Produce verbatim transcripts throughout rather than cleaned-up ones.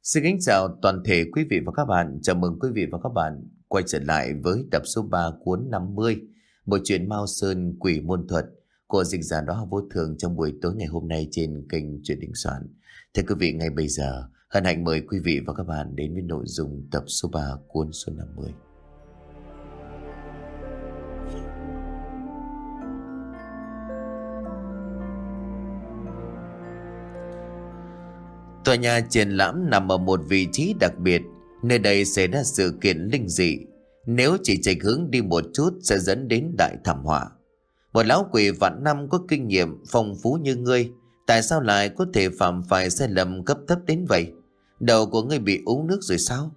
Xin kính chào toàn thể quý vị và các bạn. Chào mừng quý vị và các bạn quay trở lại với tập số ba cuốn năm mươi, một chuyện Mao Sơn Quỷ Môn Thuật của dịch giả Đó Vô Thường trong buổi tối ngày hôm nay trên kênh Truyện Đình Soạn. Thưa quý vị, ngay bây giờ hân hạnh mời quý vị và các bạn đến với nội dung tập số ba cuốn số năm mươi. Tòa nhà triển lãm nằm ở một vị trí đặc biệt, nơi đây xảy ra sự kiện linh dị. Nếu chỉ chệch hướng đi một chút sẽ dẫn đến đại thảm họa. Một lão quỷ vạn năm có kinh nghiệm phong phú như ngươi, tại sao lại có thể phạm phải sai lầm cấp thấp đến vậy? Đầu của ngươi bị uống nước rồi sao?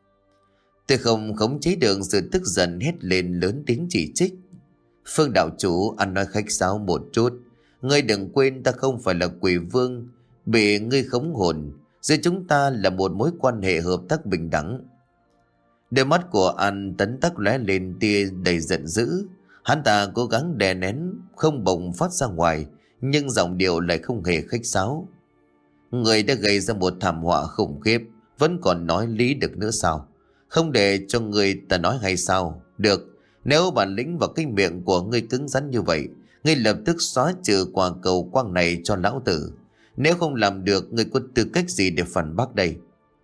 Tôi không khống chế được sự tức giận, hét lên lớn tiếng chỉ trích. Phương đạo chủ, ăn nói khách sáo một chút. Ngươi đừng quên ta không phải là quỷ vương bị ngươi khống hồn. Giữa chúng ta là một mối quan hệ hợp tác bình đẳng. Đôi mắt của An Tấn Tắc lóe lên tia đầy giận dữ. Hắn ta cố gắng đè nén không bùng phát ra ngoài, nhưng giọng điệu lại không hề khách sáo. Người đã gây ra một thảm họa khủng khiếp, vẫn còn nói lý được nữa sao? Không để cho người ta nói hay sao? Được, nếu bản lĩnh và cái miệng của ngươi cứng rắn như vậy, ngươi lập tức xóa trừ quả cầu quang này cho lão tử. Nếu không làm được, ngươi có tư cách gì để phản bác đây?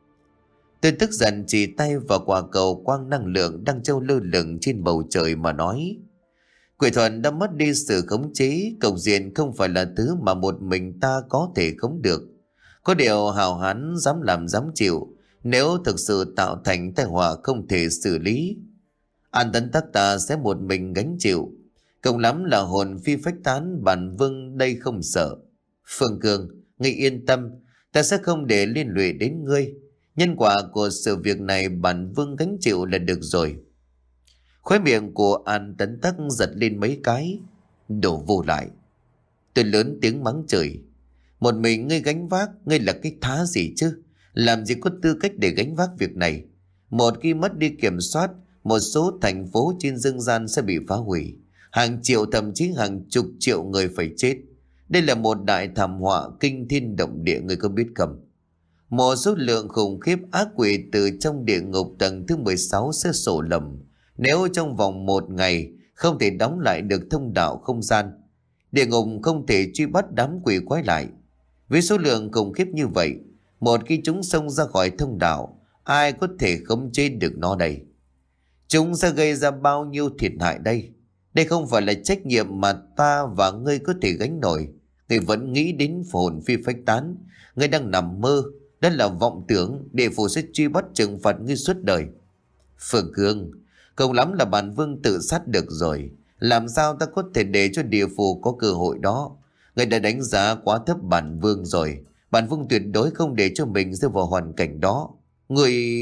Tôi tức giận chỉ tay vào quả cầu quang năng lượng đang treo lơ lửng trên bầu trời mà nói. Quỷ thuật đã mất đi sự khống chế, cục diện không phải là thứ mà một mình ta có thể khống được. Có điều hào hán dám làm dám chịu, nếu thực sự tạo thành tai họa không thể xử lý, An Tấn Tắc ta sẽ một mình gánh chịu. Cộng lắm là hồn phi phách tán, bản vương đây không sợ. Phương Cương, ngươi yên tâm, ta sẽ không để liên lụy đến ngươi. Nhân quả của sự việc này bản vương gánh chịu là được rồi. Khóe miệng của An Tấn Tắc giật lên mấy cái. Đồ vô lại. Tôi lớn tiếng mắng chửi. Một mình ngươi gánh vác, ngươi là cái thá gì chứ? Làm gì có tư cách để gánh vác việc này? Một khi mất đi kiểm soát, một số thành phố trên dương gian sẽ bị phá hủy. Hàng triệu thậm chí hàng chục triệu người phải chết. Đây là một đại thảm họa kinh thiên động địa, người có biết không? Một số lượng khủng khiếp ác quỷ từ trong địa ngục tầng thứ mười sáu sẽ sổ lầm. Nếu trong vòng một ngày không thể đóng lại được thông đạo không gian, địa ngục không thể truy bắt đám quỷ quái lại. Với số lượng khủng khiếp như vậy, một khi chúng xông ra khỏi thông đạo, ai có thể khống chế được nó đây? Chúng sẽ gây ra bao nhiêu thiệt hại đây? Đây không phải là trách nhiệm mà ta và ngươi có thể gánh nổi. Ngươi vẫn nghĩ đến hồn phi phách tán. Ngươi đang nằm mơ. Đó là vọng tưởng. Địa phủ sẽ truy bắt trừng phạt ngươi suốt đời. Phương Cương, cùng lắm là bản vương tự sát được rồi. Làm sao ta có thể để cho địa phủ có cơ hội đó? Ngươi đã đánh giá quá thấp bản vương rồi. Bản vương tuyệt đối không để cho mình rơi vào hoàn cảnh đó. Ngươi...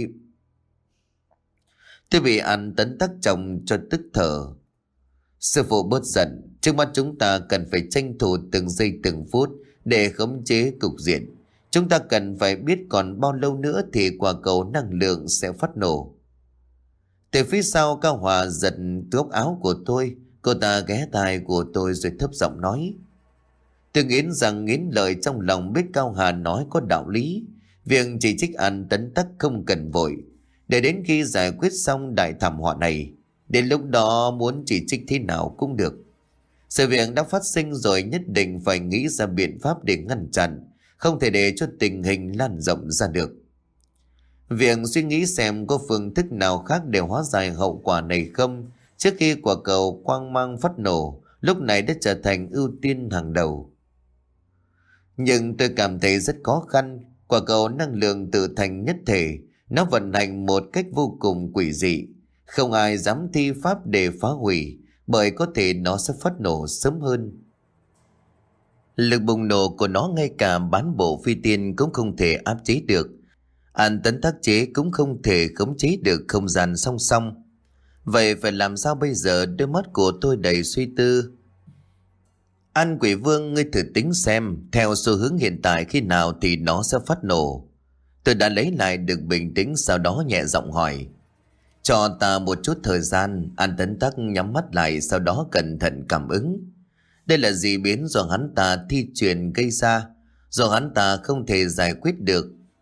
Tôi bị An Tấn Tắc chồng cho tức thở. Sư phụ bớt giận, trước mắt chúng ta cần phải tranh thủ từng giây từng phút để khống chế cục diện. Chúng ta cần phải biết còn bao lâu nữa thì quả cầu năng lượng sẽ phát nổ. Từ phía sau Cao Hòa giật góc áo của tôi, cô ta ghé tai của tôi rồi thấp giọng nói. Tôi nghiến rằng nghiến lợi trong lòng, biết Cao Hà nói có đạo lý. Việc chỉ trích An Tấn Tắc không cần vội, để đến khi giải quyết xong đại thảm họa này, đến lúc đó muốn chỉ trích thế nào cũng được. Sự việc đã phát sinh rồi, nhất định phải nghĩ ra biện pháp để ngăn chặn, không thể để cho tình hình lan rộng ra được. Việc suy nghĩ xem có phương thức nào khác để hóa giải hậu quả này không, trước khi quả cầu quang mang phát nổ, lúc này đã trở thành ưu tiên hàng đầu. Nhưng tôi cảm thấy rất khó khăn. Quả cầu năng lượng tự thành nhất thể, nó vận hành một cách vô cùng quỷ dị. Không ai dám thi pháp để phá hủy, bởi có thể nó sẽ phát nổ sớm hơn. Lực bùng nổ của nó ngay cả bán bộ phi tiên cũng không thể áp chế được. An Tấn Tác chế cũng không thể khống chế được không gian song song. Vậy phải làm sao bây giờ? Đôi mắt của tôi đầy suy tư. An Quỷ Vương, ngươi thử tính xem, theo xu hướng hiện tại khi nào thì nó sẽ phát nổ. Tôi đã lấy lại được bình tĩnh, sau đó nhẹ giọng hỏi. Cho ta một chút thời gian. An Tấn Tắc nhắm mắt lại, sau đó cẩn thận cảm ứng. Đây là dị biến do hắn ta thi truyền gây ra, do hắn ta không thể giải quyết được.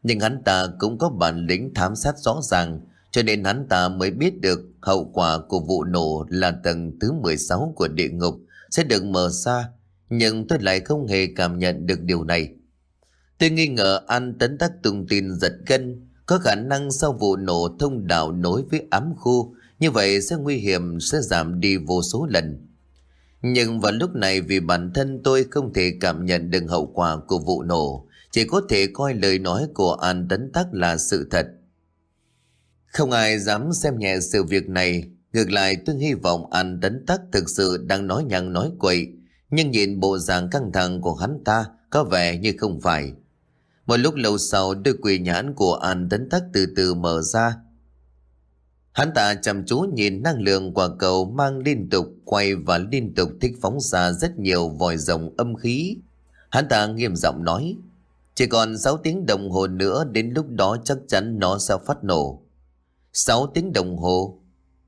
Nhưng hắn ta cũng có bản lĩnh thám sát rõ ràng, cho nên hắn ta mới biết được hậu quả của vụ nổ là tầng thứ mười sáu của địa ngục sẽ được mở ra. Nhưng tôi lại không hề cảm nhận được điều này. Tôi nghi ngờ An Tấn Tắc tung tin giật gân. Có khả năng sau vụ nổ thông đạo nối với ám khu, như vậy sẽ nguy hiểm sẽ giảm đi vô số lần. Nhưng vào lúc này vì bản thân tôi không thể cảm nhận được hậu quả của vụ nổ, chỉ có thể coi lời nói của An Tấn Tắc là sự thật. Không ai dám xem nhẹ sự việc này. Ngược lại tôi hy vọng An Tấn Tắc thực sự đang nói nhăng nói quậy. Nhưng nhìn bộ dạng căng thẳng của hắn ta có vẻ như không phải. Một lúc lâu sau, đôi quỷ nhãn của An Tấn Tắc từ từ mở ra. Hắn ta chăm chú nhìn năng lượng quả cầu mang liên tục quay và liên tục thích phóng ra rất nhiều vòi rồng âm khí. Hắn ta nghiêm giọng nói, chỉ còn sáu tiếng đồng hồ nữa, đến lúc đó chắc chắn nó sẽ phát nổ. sáu tiếng đồng hồ.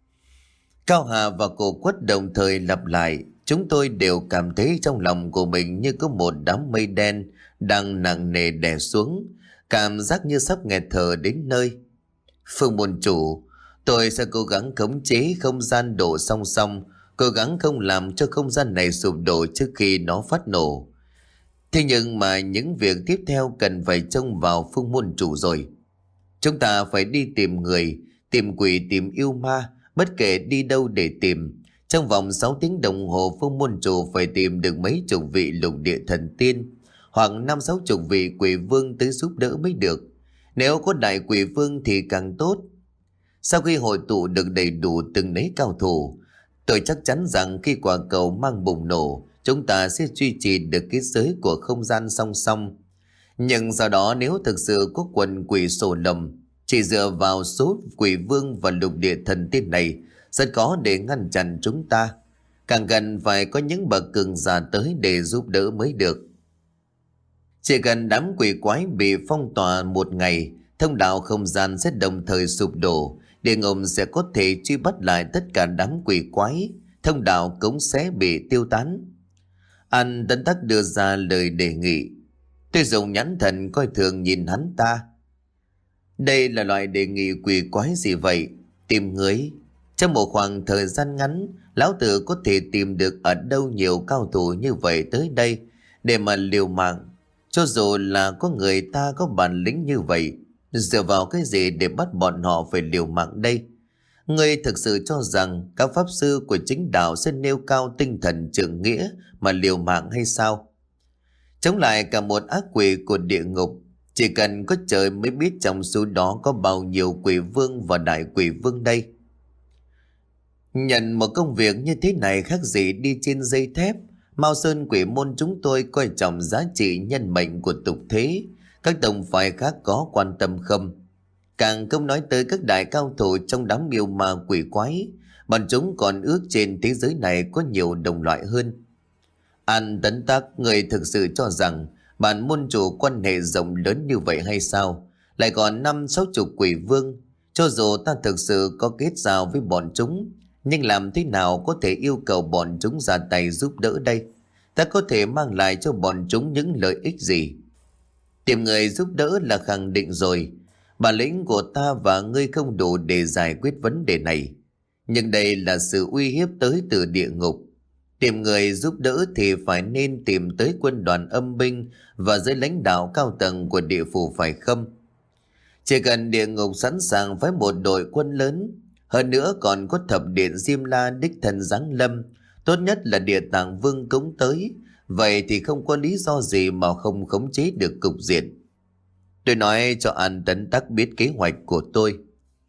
Cao Hà và Cổ Quất đồng thời lặp lại. Chúng tôi đều cảm thấy trong lòng của mình như có một đám mây đen đang nặng nề đè xuống, cảm giác như sắp nghẹt thở đến nơi. Phương môn chủ, tôi sẽ cố gắng khống chế không gian đổ song song, cố gắng không làm cho không gian này sụp đổ trước khi nó phát nổ. Thế nhưng mà những việc tiếp theo cần phải trông vào Phương môn chủ rồi. Chúng ta phải đi tìm người, tìm quỷ, tìm yêu ma, bất kể đi đâu để tìm. Trong vòng sáu tiếng đồng hồ, Phương môn chủ phải tìm được mấy chục vị lục địa thần tiên, hoặc năm sáu chục vị quỷ vương tới giúp đỡ mới được. Nếu có đại quỷ vương thì càng tốt. Sau khi hội tụ được đầy đủ từng nấy cao thủ, tôi chắc chắn rằng khi quả cầu mang bùng nổ, chúng ta sẽ duy trì được cái giới của không gian song song. Nhưng sau đó nếu thực sự có quần quỷ sổ lầm, chỉ dựa vào số quỷ vương và lục địa thần tiên này rất khó để ngăn chặn chúng ta. Càng gần phải có những bậc cường giả tới để giúp đỡ mới được. Chỉ cần đám quỷ quái bị phong tỏa một ngày, thông đạo không gian sẽ đồng thời sụp đổ. Địa ngục sẽ có thể truy bắt lại tất cả đám quỷ quái, thông đạo cũng sẽ bị tiêu tán. An Tấn Tắc đưa ra lời đề nghị. Tôi dùng nhãn thần coi thường nhìn hắn ta. Đây là loại đề nghị quỷ quái gì vậy? Tìm người. Trong một khoảng thời gian ngắn, lão tử có thể tìm được ở đâu nhiều cao thủ như vậy tới đây để mà liều mạng. Cho dù là có người ta có bản lĩnh như vậy, dựa vào cái gì để bắt bọn họ phải liều mạng đây? Ngươi thực sự cho rằng các pháp sư của chính đạo sẽ nêu cao tinh thần trượng nghĩa mà liều mạng hay sao? Chống lại cả một ác quỷ của địa ngục, chỉ cần có trời mới biết trong số đó có bao nhiêu quỷ vương và đại quỷ vương đây. Nhận một công việc như thế này khác gì đi trên dây thép. Mao Sơn quỷ môn chúng tôi coi trọng giá trị nhân mệnh của tục thế. Các tông phái khác có quan tâm không? Càng không nói tới các đại cao thủ trong đám yêu ma quỷ quái. Bọn chúng còn ước trên thế giới này có nhiều đồng loại hơn. An Tấn Tắc, người thực sự cho rằng bản môn chủ quan hệ rộng lớn như vậy hay sao? Lại còn năm sáu chục quỷ vương. Cho dù ta thực sự có kết giao với bọn chúng, nhưng làm thế nào có thể yêu cầu bọn chúng ra tay giúp đỡ đây? Ta có thể mang lại cho bọn chúng những lợi ích gì? Tìm người giúp đỡ là khẳng định rồi. Bản lĩnh của ta và ngươi không đủ để giải quyết vấn đề này. Nhưng đây là sự uy hiếp tới từ địa ngục. Tìm người giúp đỡ thì phải nên tìm tới quân đoàn âm binh và giới lãnh đạo cao tầng của địa phủ phải không? Chỉ cần địa ngục sẵn sàng với một đội quân lớn, hơn nữa còn có thập điện Diêm La đích thân giáng lâm, tốt nhất là Địa Tạng Vương cũng tới, vậy thì không có lý do gì mà không khống chế được cục diện. Tôi nói cho An Tấn Tắc biết kế hoạch của tôi.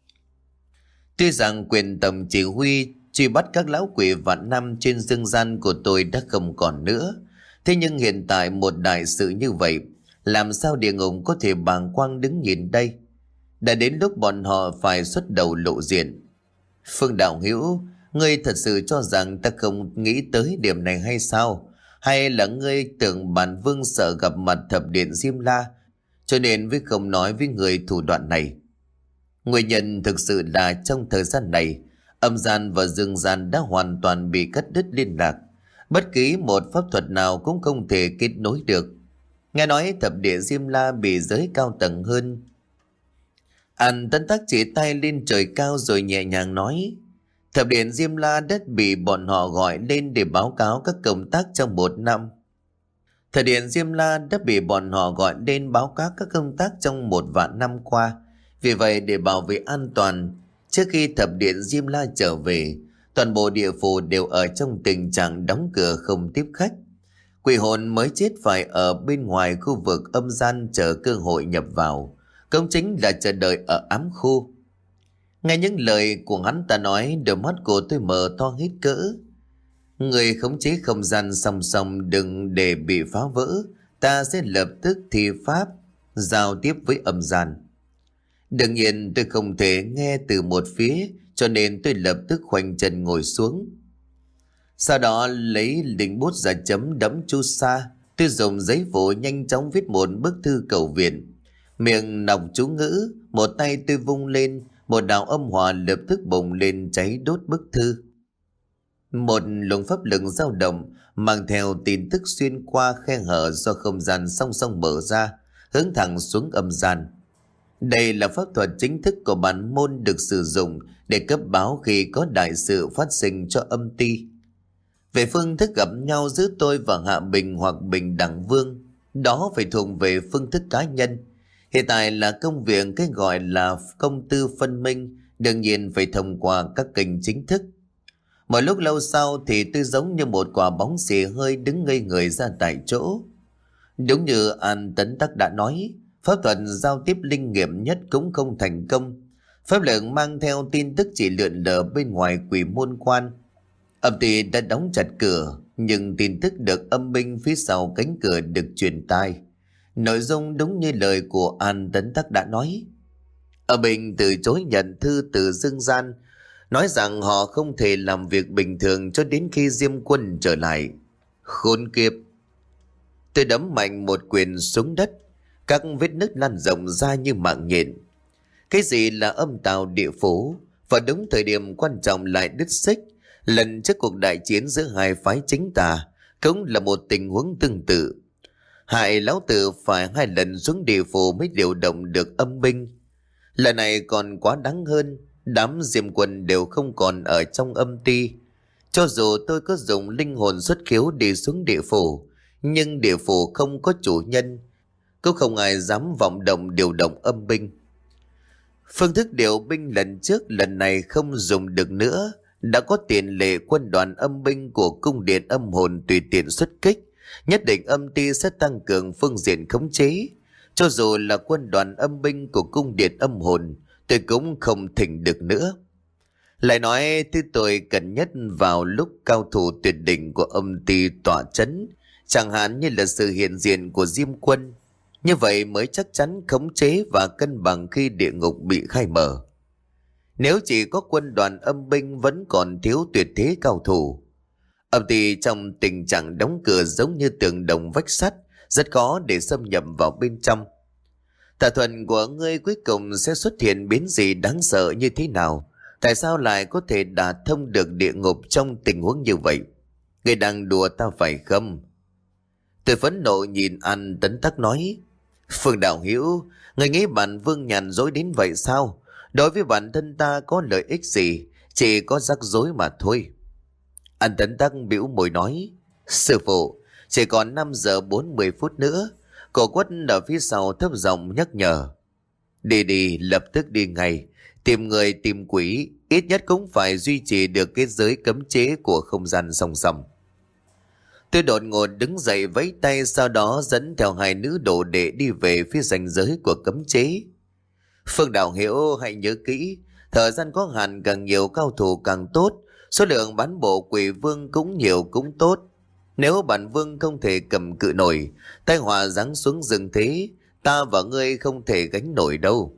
Tuy rằng quyền tổng chỉ huy truy bắt các lão quỷ vạn năm trên dương gian của tôi đã không còn nữa, thế nhưng hiện tại một đại sự như vậy, làm sao địa ngục có thể bàng quang đứng nhìn đây? Đã đến lúc bọn họ phải xuất đầu lộ diện. Phương Đạo Hữu, ngươi thật sự cho rằng ta không nghĩ tới điểm này hay sao? Hay là ngươi tưởng bản vương sợ gặp mặt thập điện Diêm La, cho nên mới không nói với người thủ đoạn này? Nguyên nhân thực sự là trong thời gian này, âm gian và dương gian đã hoàn toàn bị cắt đứt liên lạc. Bất kỳ một pháp thuật nào cũng không thể kết nối được. Nghe nói thập địa Diêm La bị giới cao tầng hơn. An Tấn Tắc chỉ tay lên trời cao rồi nhẹ nhàng nói: Thập điện Diêm La đất bị bọn họ gọi lên để báo cáo các công tác trong một năm. Thập điện Diêm La đã bị bọn họ gọi lên báo cáo các công tác trong một vạn năm qua. Vì vậy, để bảo vệ an toàn, trước khi thập điện Diêm La trở về, toàn bộ địa phủ đều ở trong tình trạng đóng cửa không tiếp khách. Quỷ hồn mới chết phải ở bên ngoài khu vực âm gian chờ cơ hội nhập vào, công chính là chờ đợi ở ám khu. Nghe những lời của hắn ta nói, đôi mắt của tôi mở to hết cỡ. Người khống chế không gian song song đừng để bị phá vỡ, ta sẽ lập tức thi pháp giao tiếp với âm gian. Đương nhiên tôi không thể nghe từ một phía, cho nên tôi lập tức khoanh chân ngồi xuống. Sau đó lấy đỉnh bút ra chấm đẫm chu sa, tôi dùng giấy vỗ nhanh chóng viết một bức thư cầu viện. Miệng đọc chú ngữ, một tay tôi vung lên, một đạo âm hỏa lập tức bùng lên cháy đốt bức thư. Một luồng pháp lực dao động mang theo tin tức xuyên qua khe hở do không gian song song mở ra, hướng thẳng xuống âm gian. Đây là pháp thuật chính thức của bản môn được sử dụng để cấp báo khi có đại sự phát sinh cho âm ty. Về phương thức gặp nhau giữa tôi và Hạ Bình hoặc Bình Đẳng Vương, đó phải thuộc về phương thức cá nhân. Hiện tại là công việc cái gọi là công tư phân minh, đương nhiên phải thông qua các kênh chính thức. Một lúc lâu sau thì tôi giống như một quả bóng xì hơi đứng ngây người ra tại chỗ. Đúng như An Tấn Tắc đã nói, pháp thuật giao tiếp linh nghiệm nhất cũng không thành công. Pháp lực mang theo tin tức chỉ lượn lờ bên ngoài quỷ môn quan. Âm ty đã đóng chặt cửa, nhưng tin tức được âm binh phía sau cánh cửa được truyền tai. Nội dung đúng như lời của An Tấn Tắc đã nói. Âm binh từ chối nhận thư từ Dương Gian, nói rằng họ không thể làm việc bình thường cho đến khi Diêm Quân trở lại. Khốn kiếp! Tôi đấm mạnh một quyền xuống đất, các vết nứt lan rộng ra như mạng nhện. Cái gì là âm tào địa phủ? Và đúng thời điểm quan trọng lại đứt xích. Lần trước cuộc đại chiến giữa hai phái chính tà cũng là một tình huống tương tự. Hại lão tử phải hai lần xuống địa phủ mới điều động được âm binh. Lần này còn quá đáng hơn, đám Diêm Quân đều không còn ở trong âm ty. Cho dù tôi có dùng linh hồn xuất khiếu đi xuống địa phủ, nhưng địa phủ không có chủ nhân, cũng không ai dám vọng động điều động âm binh. Phương thức điều binh lần trước lần này không dùng được nữa. Đã có tiền lệ quân đoàn âm binh của cung điện âm hồn tùy tiện xuất kích, nhất định âm ty sẽ tăng cường phương diện khống chế. Cho dù là quân đoàn âm binh của cung điện âm hồn, tôi cũng không thỉnh được nữa. Lại nói thứ tôi cần nhất vào lúc cao thủ tuyệt đỉnh của âm ty tỏa chấn, chẳng hạn như là sự hiện diện của Diêm Quân. Như vậy mới chắc chắn khống chế và cân bằng khi địa ngục bị khai mở. Nếu chỉ có quân đoàn âm binh vẫn còn thiếu tuyệt thế cao thủ. Âm ty trong tình trạng đóng cửa giống như tường đồng vách sắt, rất khó để xâm nhập vào bên trong. Tà thuần của ngươi cuối cùng sẽ xuất hiện biến gì đáng sợ như thế nào? Tại sao lại có thể đả thông được địa ngục trong tình huống như vậy? Ngươi đang đùa ta phải không? Tôi phẫn nộ nhìn An Tấn Tắc nói: Phương Đạo Hữu, ngươi nghĩ bản Vương nhàn dối đến vậy sao? Đối với bản thân ta có lợi ích gì, chỉ có rắc rối mà thôi. An Tấn Tắc bĩu môi nói: Sư phụ, chỉ còn năm giờ bốn mươi phút nữa. Cổ Quất ở phía sau thấp giọng nhắc nhở: Đi đi, lập tức đi ngay. Tìm người tìm quỷ, ít nhất cũng phải duy trì được cái giới cấm chế của không gian song song. Tôi đột ngột đứng dậy vẫy tay, sau đó dẫn theo hai nữ đồ đệ đi về phía ranh giới của cấm chế. Phương Đạo Hữu hãy nhớ kỹ, thời gian có hạn, càng nhiều cao thủ càng tốt, số lượng bán bộ quỷ vương cũng nhiều cũng tốt. Nếu bản vương không thể cầm cự nổi, tai họa giáng xuống rừng thế, ta và ngươi không thể gánh nổi đâu.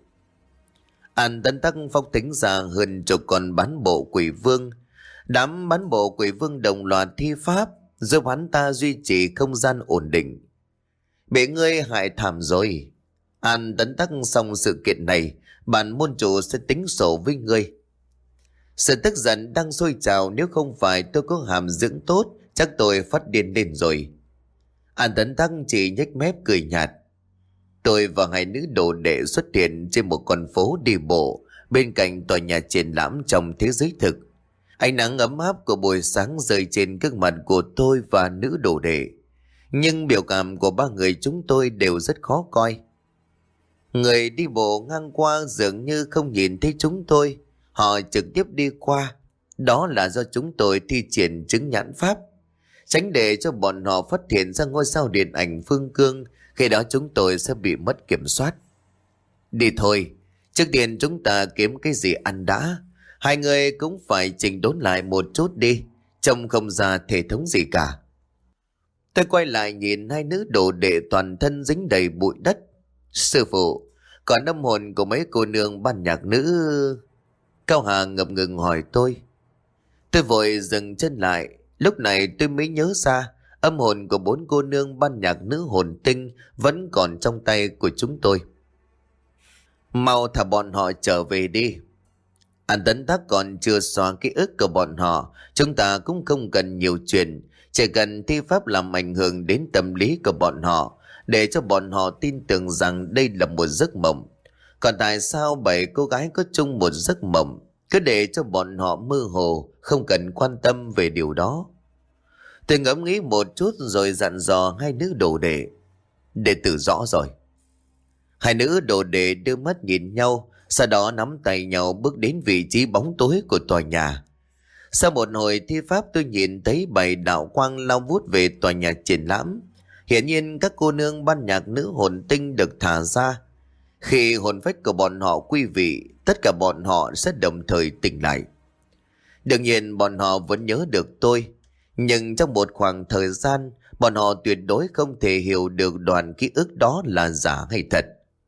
An Tấn Tắc phóng tính ra hơn chục con bán bộ quỷ vương. Đám bán bộ quỷ vương đồng loạt thi pháp, giúp hắn ta duy trì không gian ổn định. Bị ngươi hại thảm rồi. An Tấn Tắc xong sự kiện này, bản môn chủ sẽ tính sổ với ngươi. Sự tức giận đang sôi trào, nếu không phải tôi có hàm dưỡng tốt, chắc tôi phát điên lên rồi. An Tấn Thắc chỉ nhếch mép cười nhạt. Tôi và hai nữ đồ đệ xuất hiện trên một con phố đi bộ bên cạnh tòa nhà triển lãm trong thế giới thực. Ánh nắng ấm áp của buổi sáng rơi trên gương mặt của tôi và nữ đồ đệ. Nhưng biểu cảm của ba người chúng tôi đều rất khó coi. Người đi bộ ngang qua dường như không nhìn thấy chúng tôi. Họ trực tiếp đi qua. Đó là do chúng tôi thi triển chứng nhãn pháp, tránh để cho bọn họ phát hiện ra ngôi sao điện ảnh Phương Cương. Khi đó chúng tôi sẽ bị mất kiểm soát. Đi thôi, trước tiên chúng ta kiếm cái gì ăn đã. Hai người cũng phải chỉnh đốn lại một chút đi, trông không ra thể thống gì cả. Tôi quay lại nhìn hai nữ đồ đệ toàn thân dính đầy bụi đất. Sư phụ, còn âm hồn của mấy cô nương ban nhạc nữ... Cao Hà ngập ngừng hỏi tôi. Tôi vội dừng chân lại. Lúc này tôi mới nhớ ra âm hồn của bốn cô nương ban nhạc nữ hồn tinh vẫn còn trong tay của chúng tôi. Mau thả bọn họ trở về đi. An Tấn Thắc còn chưa xóa ký ức của bọn họ. Chúng ta cũng không cần nhiều chuyện, chỉ cần thi pháp làm ảnh hưởng đến tâm lý của bọn họ, để cho bọn họ tin tưởng rằng đây là một giấc mộng. Còn tại sao bảy cô gái có chung một giấc mộng, cứ để cho bọn họ mơ hồ, không cần quan tâm về điều đó. Tôi ngẫm nghĩ một chút rồi dặn dò hai nữ đồ đệ. Đệ tử rõ rồi. Hai nữ đồ đệ đưa mắt nhìn nhau, sau đó nắm tay nhau bước đến vị trí bóng tối của tòa nhà. Sau một hồi thi pháp, tôi nhìn thấy bảy đạo quang lao vút về tòa nhà triển lãm. Hiển nhiên các cô nương ban nhạc nữ hồn tinh được thả ra. Khi hồn phách của bọn họ quy vị, tất cả bọn họ sẽ đồng thời tỉnh lại. Đương nhiên bọn họ vẫn nhớ được tôi, nhưng trong một khoảng thời gian, bọn họ tuyệt đối không thể hiểu được đoạn ký ức đó là giả hay thật.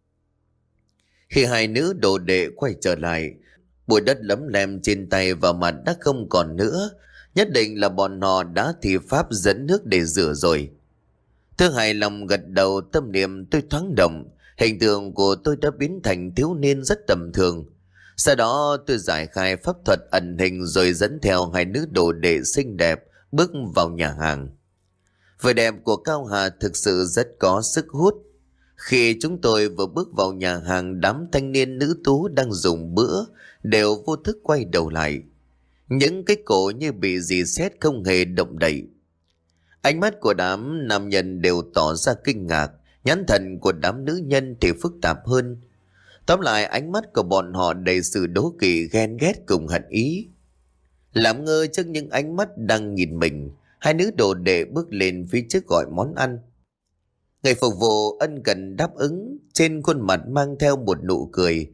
Khi hai nữ đồ đệ quay trở lại, bụi đất lấm lem trên tay và mặt đã không còn nữa. Nhất định là bọn họ đã thi pháp dẫn nước để rửa rồi. Tôi hài lòng gật đầu, tâm niệm tôi thoáng động. Hình tượng của tôi đã biến thành thiếu niên rất tầm thường. Sau đó tôi giải khai pháp thuật ẩn hình rồi dẫn theo hai nữ đồ đệ xinh đẹp bước vào nhà hàng. Vẻ đẹp của Cao Hà thực sự rất có sức hút. Khi chúng tôi vừa bước vào nhà hàng, đám thanh niên nữ tú đang dùng bữa đều vô thức quay đầu lại. Những cái cổ như bị dì xét không hề động đậy. Ánh mắt của đám nam nhân đều tỏ ra kinh ngạc, nhãn thần của đám nữ nhân thì phức tạp hơn. Tóm lại ánh mắt của bọn họ đầy sự đố kỵ, ghen ghét cùng hận ý. Làm ngơ trước những ánh mắt đang nhìn mình, hai nữ đồ đệ bước lên phía trước gọi món ăn. Người phục vụ ân cần đáp ứng, trên khuôn mặt mang theo một nụ cười,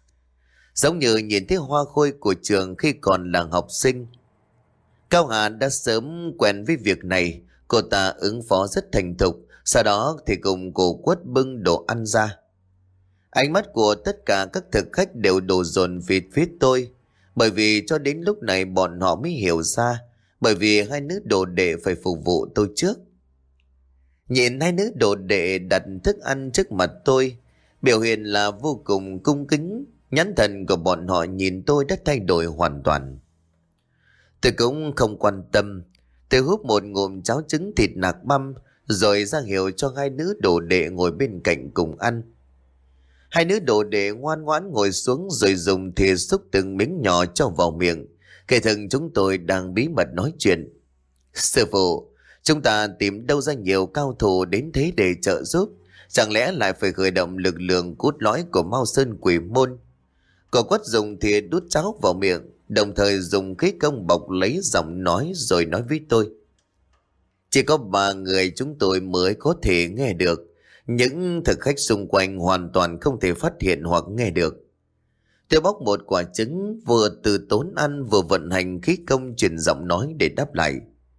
giống như nhìn thấy hoa khôi của trường khi còn là học sinh. Cao Hà đã sớm quen với việc này, cô ta ứng phó rất thành thục, sau đó thì cùng cô Quất bưng đồ ăn ra. Ánh mắt của tất cả các thực khách đều đổ dồn về phía tôi, bởi vì cho đến lúc này bọn họ mới hiểu ra, bởi vì hai nữ đồ đệ phải phục vụ tôi trước. Nhìn hai nữ đồ đệ đặt thức ăn trước mặt tôi, biểu hiện là vô cùng cung kính, nhãn thần của bọn họ nhìn tôi đã thay đổi hoàn toàn. Tôi cũng không quan tâm, tôi húp một ngụm cháo trứng thịt nạc băm rồi ra hiệu cho hai nữ đồ đệ ngồi bên cạnh cùng ăn. Hai nữ đồ đệ ngoan ngoãn ngồi xuống rồi dùng thìa xúc từng miếng nhỏ cho vào miệng. Kể thần chúng tôi đang bí mật nói chuyện. Sư phụ, chúng ta tìm đâu ra nhiều cao thủ đến thế để trợ giúp? Chẳng lẽ lại phải khởi động lực lượng cốt lõi của Mao Sơn Quỷ Môn? Cậu Quất dùng thìa đút cháo vào miệng, đồng thời dùng khí công bọc lấy giọng nói rồi nói với tôi. Chỉ có ba người chúng tôi mới có thể nghe được. Những thực khách xung quanh hoàn toàn không thể phát hiện hoặc nghe được. Tôi bóc một quả trứng, vừa từ tốn ăn vừa vận hành khí công truyền giọng nói để đáp lại.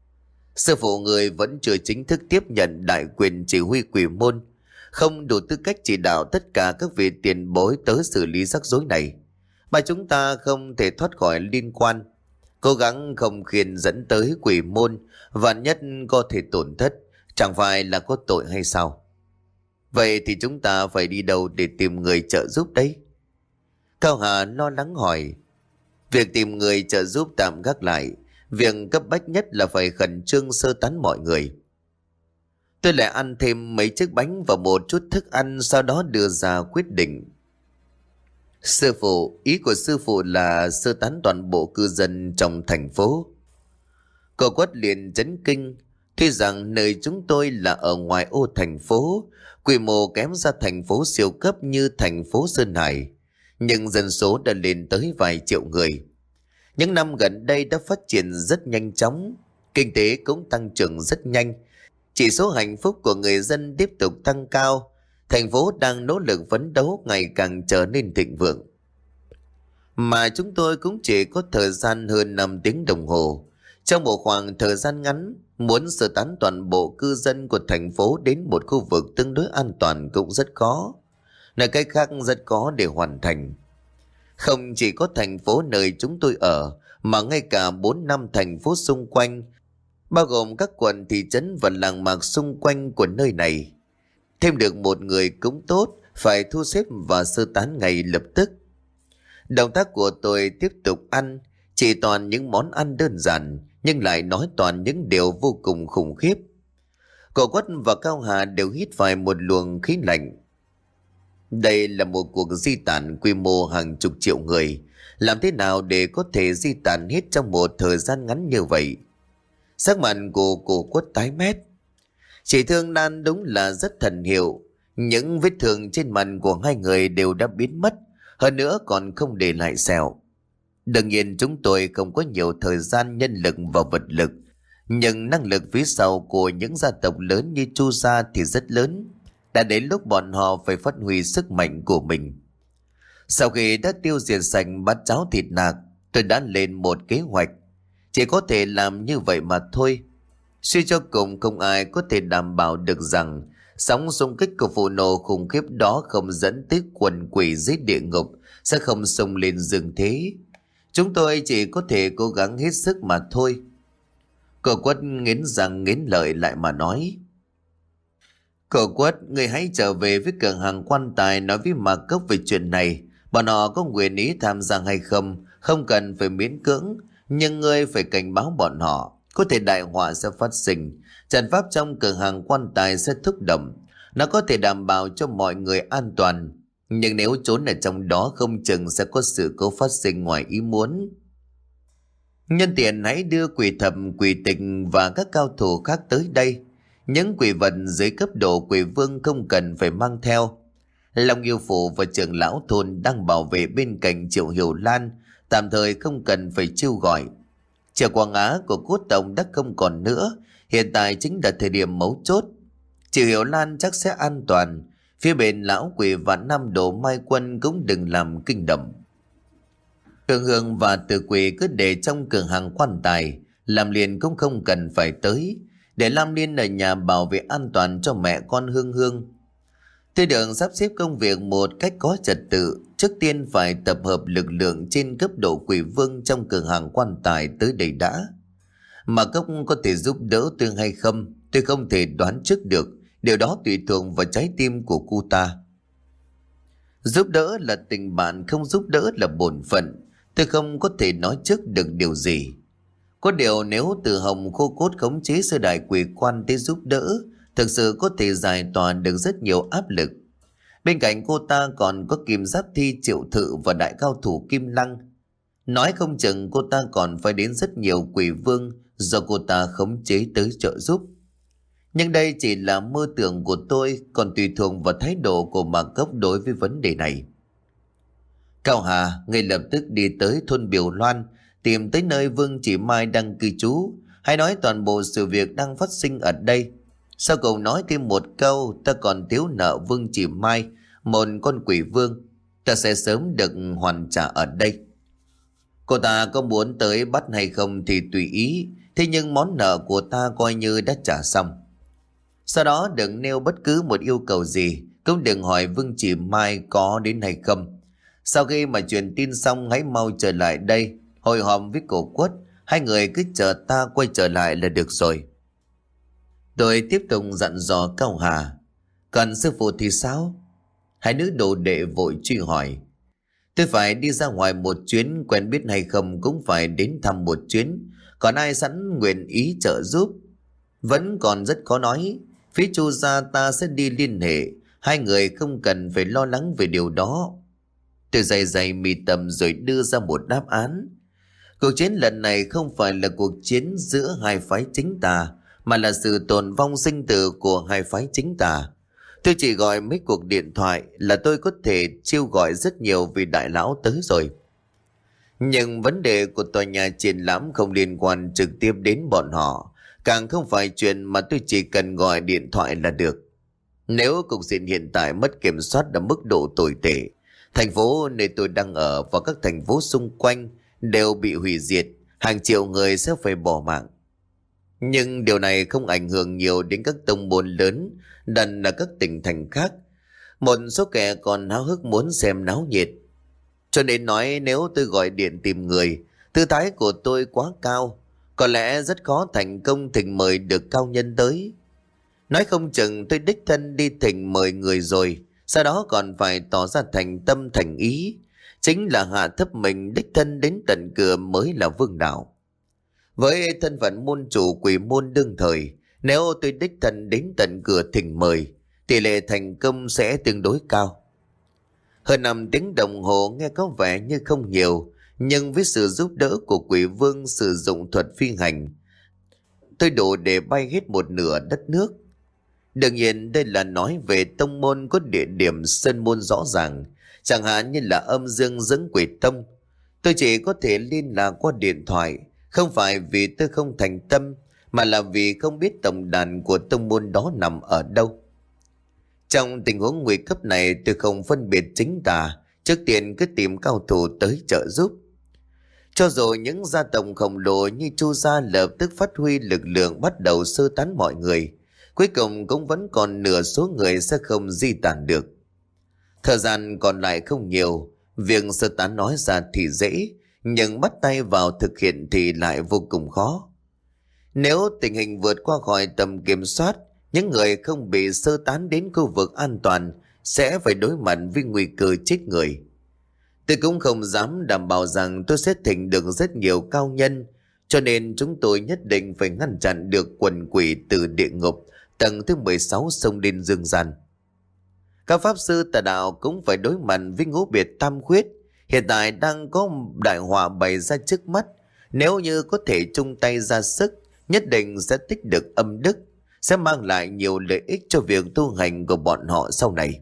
Sư phụ người vẫn chưa chính thức tiếp nhận đại quyền chỉ huy Quỷ Môn, không đủ tư cách chỉ đạo tất cả các vị tiền bối tới xử lý rắc rối này. Mà chúng ta không thể thoát khỏi liên quan. Cố gắng không khiến dẫn tới Quỷ Môn, vạn nhất có thể tổn thất, chẳng phải là có tội hay sao? Vậy thì chúng ta phải đi đâu để tìm người trợ giúp đấy? Cao Hà lo lắng hỏi. Việc tìm người trợ giúp tạm gác lại, việc cấp bách nhất là phải khẩn trương sơ tán mọi người. Tôi lại ăn thêm mấy chiếc bánh và một chút thức ăn, sau đó đưa ra quyết định. Sư phụ, ý của sư phụ là sơ tán toàn bộ cư dân trong thành phố. Cậu Quất liền chấn kinh. Tuy rằng nơi chúng tôi là ở ngoài ô thành phố, quy mô kém xa thành phố siêu cấp như thành phố Sơn Hải, nhưng dân số đã lên tới vài triệu người. Những năm gần đây đã phát triển rất nhanh chóng, kinh tế cũng tăng trưởng rất nhanh. Chỉ số hạnh phúc của người dân tiếp tục tăng cao. Thành phố đang nỗ lực phấn đấu ngày càng trở nên thịnh vượng. Mà chúng tôi cũng chỉ có thời gian hơn năm tiếng đồng hồ. Trong một khoảng thời gian ngắn, muốn sơ tán toàn bộ cư dân của thành phố đến một khu vực tương đối an toàn cũng rất khó. Nói cách khác rất khó để hoàn thành. Không chỉ có thành phố nơi chúng tôi ở, mà ngay cả bốn năm thành phố xung quanh, bao gồm các quận thị trấn và làng mạc xung quanh của nơi này. Thêm được một người cũng tốt, phải thu xếp và sơ tán ngay lập tức. Động tác của tôi tiếp tục ăn, chỉ toàn những món ăn đơn giản, nhưng lại nói toàn những điều vô cùng khủng khiếp. Cậu Quất và Cao Hà đều hít phải một luồng khí lạnh. Đây là một cuộc di tản quy mô hàng chục triệu người. Làm thế nào để có thể di tản hết trong một thời gian ngắn như vậy? Sắc mặt của cô Quất tái mét. Chị Thương Lan đúng là rất thần hiệu. Những vết thương trên mặt của hai người đều đã biến mất, hơn nữa còn không để lại sẹo. Đương nhiên chúng tôi không có nhiều thời gian, nhân lực và vật lực, nhưng năng lực phía sau của những gia tộc lớn như Chu gia thì rất lớn. Đã đến lúc bọn họ phải phát huy sức mạnh của mình. Sau khi đã tiêu diệt sạch bát cháo thịt nạc, tôi đã lên một kế hoạch. Chỉ có thể làm như vậy mà thôi. Suy cho cùng không ai có thể đảm bảo được rằng sóng xung kích của vụ nổ khủng khiếp đó không dẫn tới quần quỷ dưới địa ngục, sẽ không xông lên dương thế. Chúng tôi chỉ có thể cố gắng hết sức mà thôi. Cậu Quất nghiến răng nghiến lợi lại mà nói. Cậu Quất, người hãy trở về với cửa hàng quan tài nói với Mạc Cốc về chuyện này. Bọn họ có nguyện ý tham gia hay không, không cần phải miễn cưỡng, nhưng ngươi phải cảnh báo bọn họ. Có thể đại họa sẽ phát sinh, trận pháp trong cửa hàng quan tài sẽ thúc động. Nó có thể đảm bảo cho mọi người an toàn, nhưng nếu trốn ở trong đó không chừng sẽ có sự cố phát sinh ngoài ý muốn. Nhân tiện hãy đưa quỷ thầm, quỷ tịch và các cao thủ khác tới đây. Những quỷ vật dưới cấp độ quỷ vương không cần phải mang theo. Long Yêu Phụ và trưởng lão thôn đang bảo vệ bên cạnh Triệu Hiểu Lan, tạm thời không cần phải chiêu gọi. Triệu Quang Á của cốt tổng đã không còn nữa, hiện tại chính là thời điểm mấu chốt. Triệu Hiểu Lan chắc sẽ an toàn. Phía bên lão quỷ và năm đồ mai quân cũng đừng làm kinh động. Hương Hương và Tử Quỷ cứ để trong cửa hàng quan tài, Lam Liên cũng không cần phải tới, để Lam Liên ở nhà bảo vệ an toàn cho mẹ con Hương Hương. Tôi Đường sắp xếp công việc một cách có trật tự. Trước tiên phải tập hợp lực lượng trên cấp độ quỷ vương trong cửa hàng quan tài tới đây đã. Mà Cốc có thể giúp đỡ tôi hay không, tôi không thể đoán trước được. Điều đó tùy thuộc vào trái tim của cô ta. Giúp đỡ là tình bạn, không giúp đỡ là bổn phận. Tôi không có thể nói trước được điều gì. Có điều nếu Từ Hồng khô cốt khống chế sơ đại quỷ quan tới giúp đỡ, thực sự có thể giải tỏa được rất nhiều áp lực. Bên cạnh cô ta còn có Kim Giáp Thi, Triệu Thự và đại cao thủ Kim Lăng. Nói không chừng cô ta còn phải đến rất nhiều quỷ vương do cô ta khống chế tới trợ giúp. Nhưng đây chỉ là mơ tưởng của tôi, còn tùy thuộc vào thái độ của Mạc Cốc đối với vấn đề này. Cao Hà ngay lập tức đi tới thôn Biểu Loan, tìm tới nơi Vương Chỉ Mai đang cư trú, hay nói toàn bộ sự việc đang phát sinh ở đây. Sau cùng nói thêm một câu, ta còn thiếu nợ Vương Chỉ Mai một con quỷ vương, ta sẽ sớm được hoàn trả ở đây. Cô ta có muốn tới bắt hay không thì tùy ý, thế nhưng món nợ của ta coi như đã trả xong. Sau đó đừng nêu bất cứ một yêu cầu gì, cũng đừng hỏi Vương Chỉ Mai có đến hay không. Sau khi mà truyền tin xong hãy mau trở lại đây, hội họp với Cổ Quất, hai người cứ chờ ta quay trở lại là được rồi. Tôi tiếp tục dặn dò Cao Hà. Còn sư phụ thì sao? Hai nữ đồ đệ vội truy hỏi. Tôi phải đi ra ngoài một chuyến, quen biết hay không cũng phải đến thăm một chuyến. Còn ai sẵn nguyện ý trợ giúp? Vẫn còn rất khó nói. Phía Chu gia ta sẽ đi liên hệ, hai người không cần phải lo lắng về điều đó. Tôi dày dày mì tầm rồi đưa ra một đáp án. Cuộc chiến lần này không phải là cuộc chiến giữa hai phái chính tà, mà là sự tồn vong sinh tử của hai phái chính tà. Tôi chỉ gọi mấy cuộc điện thoại là tôi có thể chiêu gọi rất nhiều vị đại lão tới rồi. Nhưng vấn đề của tòa nhà triển lãm không liên quan trực tiếp đến bọn họ, càng không phải chuyện mà tôi chỉ cần gọi điện thoại là được. Nếu cục diện hiện tại mất kiểm soát ở mức độ tồi tệ, thành phố nơi tôi đang ở và các thành phố xung quanh đều bị hủy diệt, hàng triệu người sẽ phải bỏ mạng. Nhưng điều này không ảnh hưởng nhiều đến các tông môn lớn đần ở các tỉnh thành khác. Một số kẻ còn háo hức muốn xem náo nhiệt. Cho nên nói nếu tôi gọi điện tìm người, tư thái của tôi quá cao, có lẽ rất khó thành công thỉnh mời được cao nhân tới. Nói không chừng tôi đích thân đi thỉnh mời người rồi, sau đó còn phải tỏ ra thành tâm thành ý, chính là hạ thấp mình đích thân đến tận cửa mới là vương đạo. Với thân phận môn chủ quỷ môn đương thời, nếu tôi đích thân đến tận cửa thỉnh mời, tỷ lệ thành công sẽ tương đối cao. Hơn năm tiếng đồng hồ nghe có vẻ như không nhiều, nhưng với sự giúp đỡ của quỷ vương sử dụng thuật phi hành, tôi đủ để bay hết một nửa đất nước. Đương nhiên đây là nói về tông môn có địa điểm sơn môn rõ ràng, chẳng hạn như là âm dương dẫn quỷ tông. Tôi chỉ có thể liên lạc qua điện thoại, không phải vì tôi không thành tâm, mà là vì không biết tổng đàn của tông môn đó nằm ở đâu. Trong tình huống nguy cấp này tôi không phân biệt chính tà, trước tiên cứ tìm cao thủ tới trợ giúp. Cho dù những gia tộc khổng lồ như Chu gia lập tức phát huy lực lượng bắt đầu sơ tán mọi người, cuối cùng cũng vẫn còn nửa số người sẽ không di tản được. Thời gian còn lại không nhiều, việc sơ tán nói ra thì dễ, nhưng bắt tay vào thực hiện thì lại vô cùng khó. Nếu tình hình vượt qua khỏi tầm kiểm soát, những người không bị sơ tán đến khu vực an toàn sẽ phải đối mặt với nguy cơ chết người. Tôi cũng không dám đảm bảo rằng tôi sẽ thỉnh được rất nhiều cao nhân, cho nên chúng tôi nhất định phải ngăn chặn được quần quỷ từ địa ngục tầng thứ mười sáu xông lên dương gian. Các pháp sư tà đạo cũng phải đối mặt với ngũ biệt tam khuyết, hiện tại đang có đại họa bày ra trước mắt. Nếu như có thể chung tay ra sức, nhất định sẽ tích được âm đức, sẽ mang lại nhiều lợi ích cho việc tu hành của bọn họ sau này.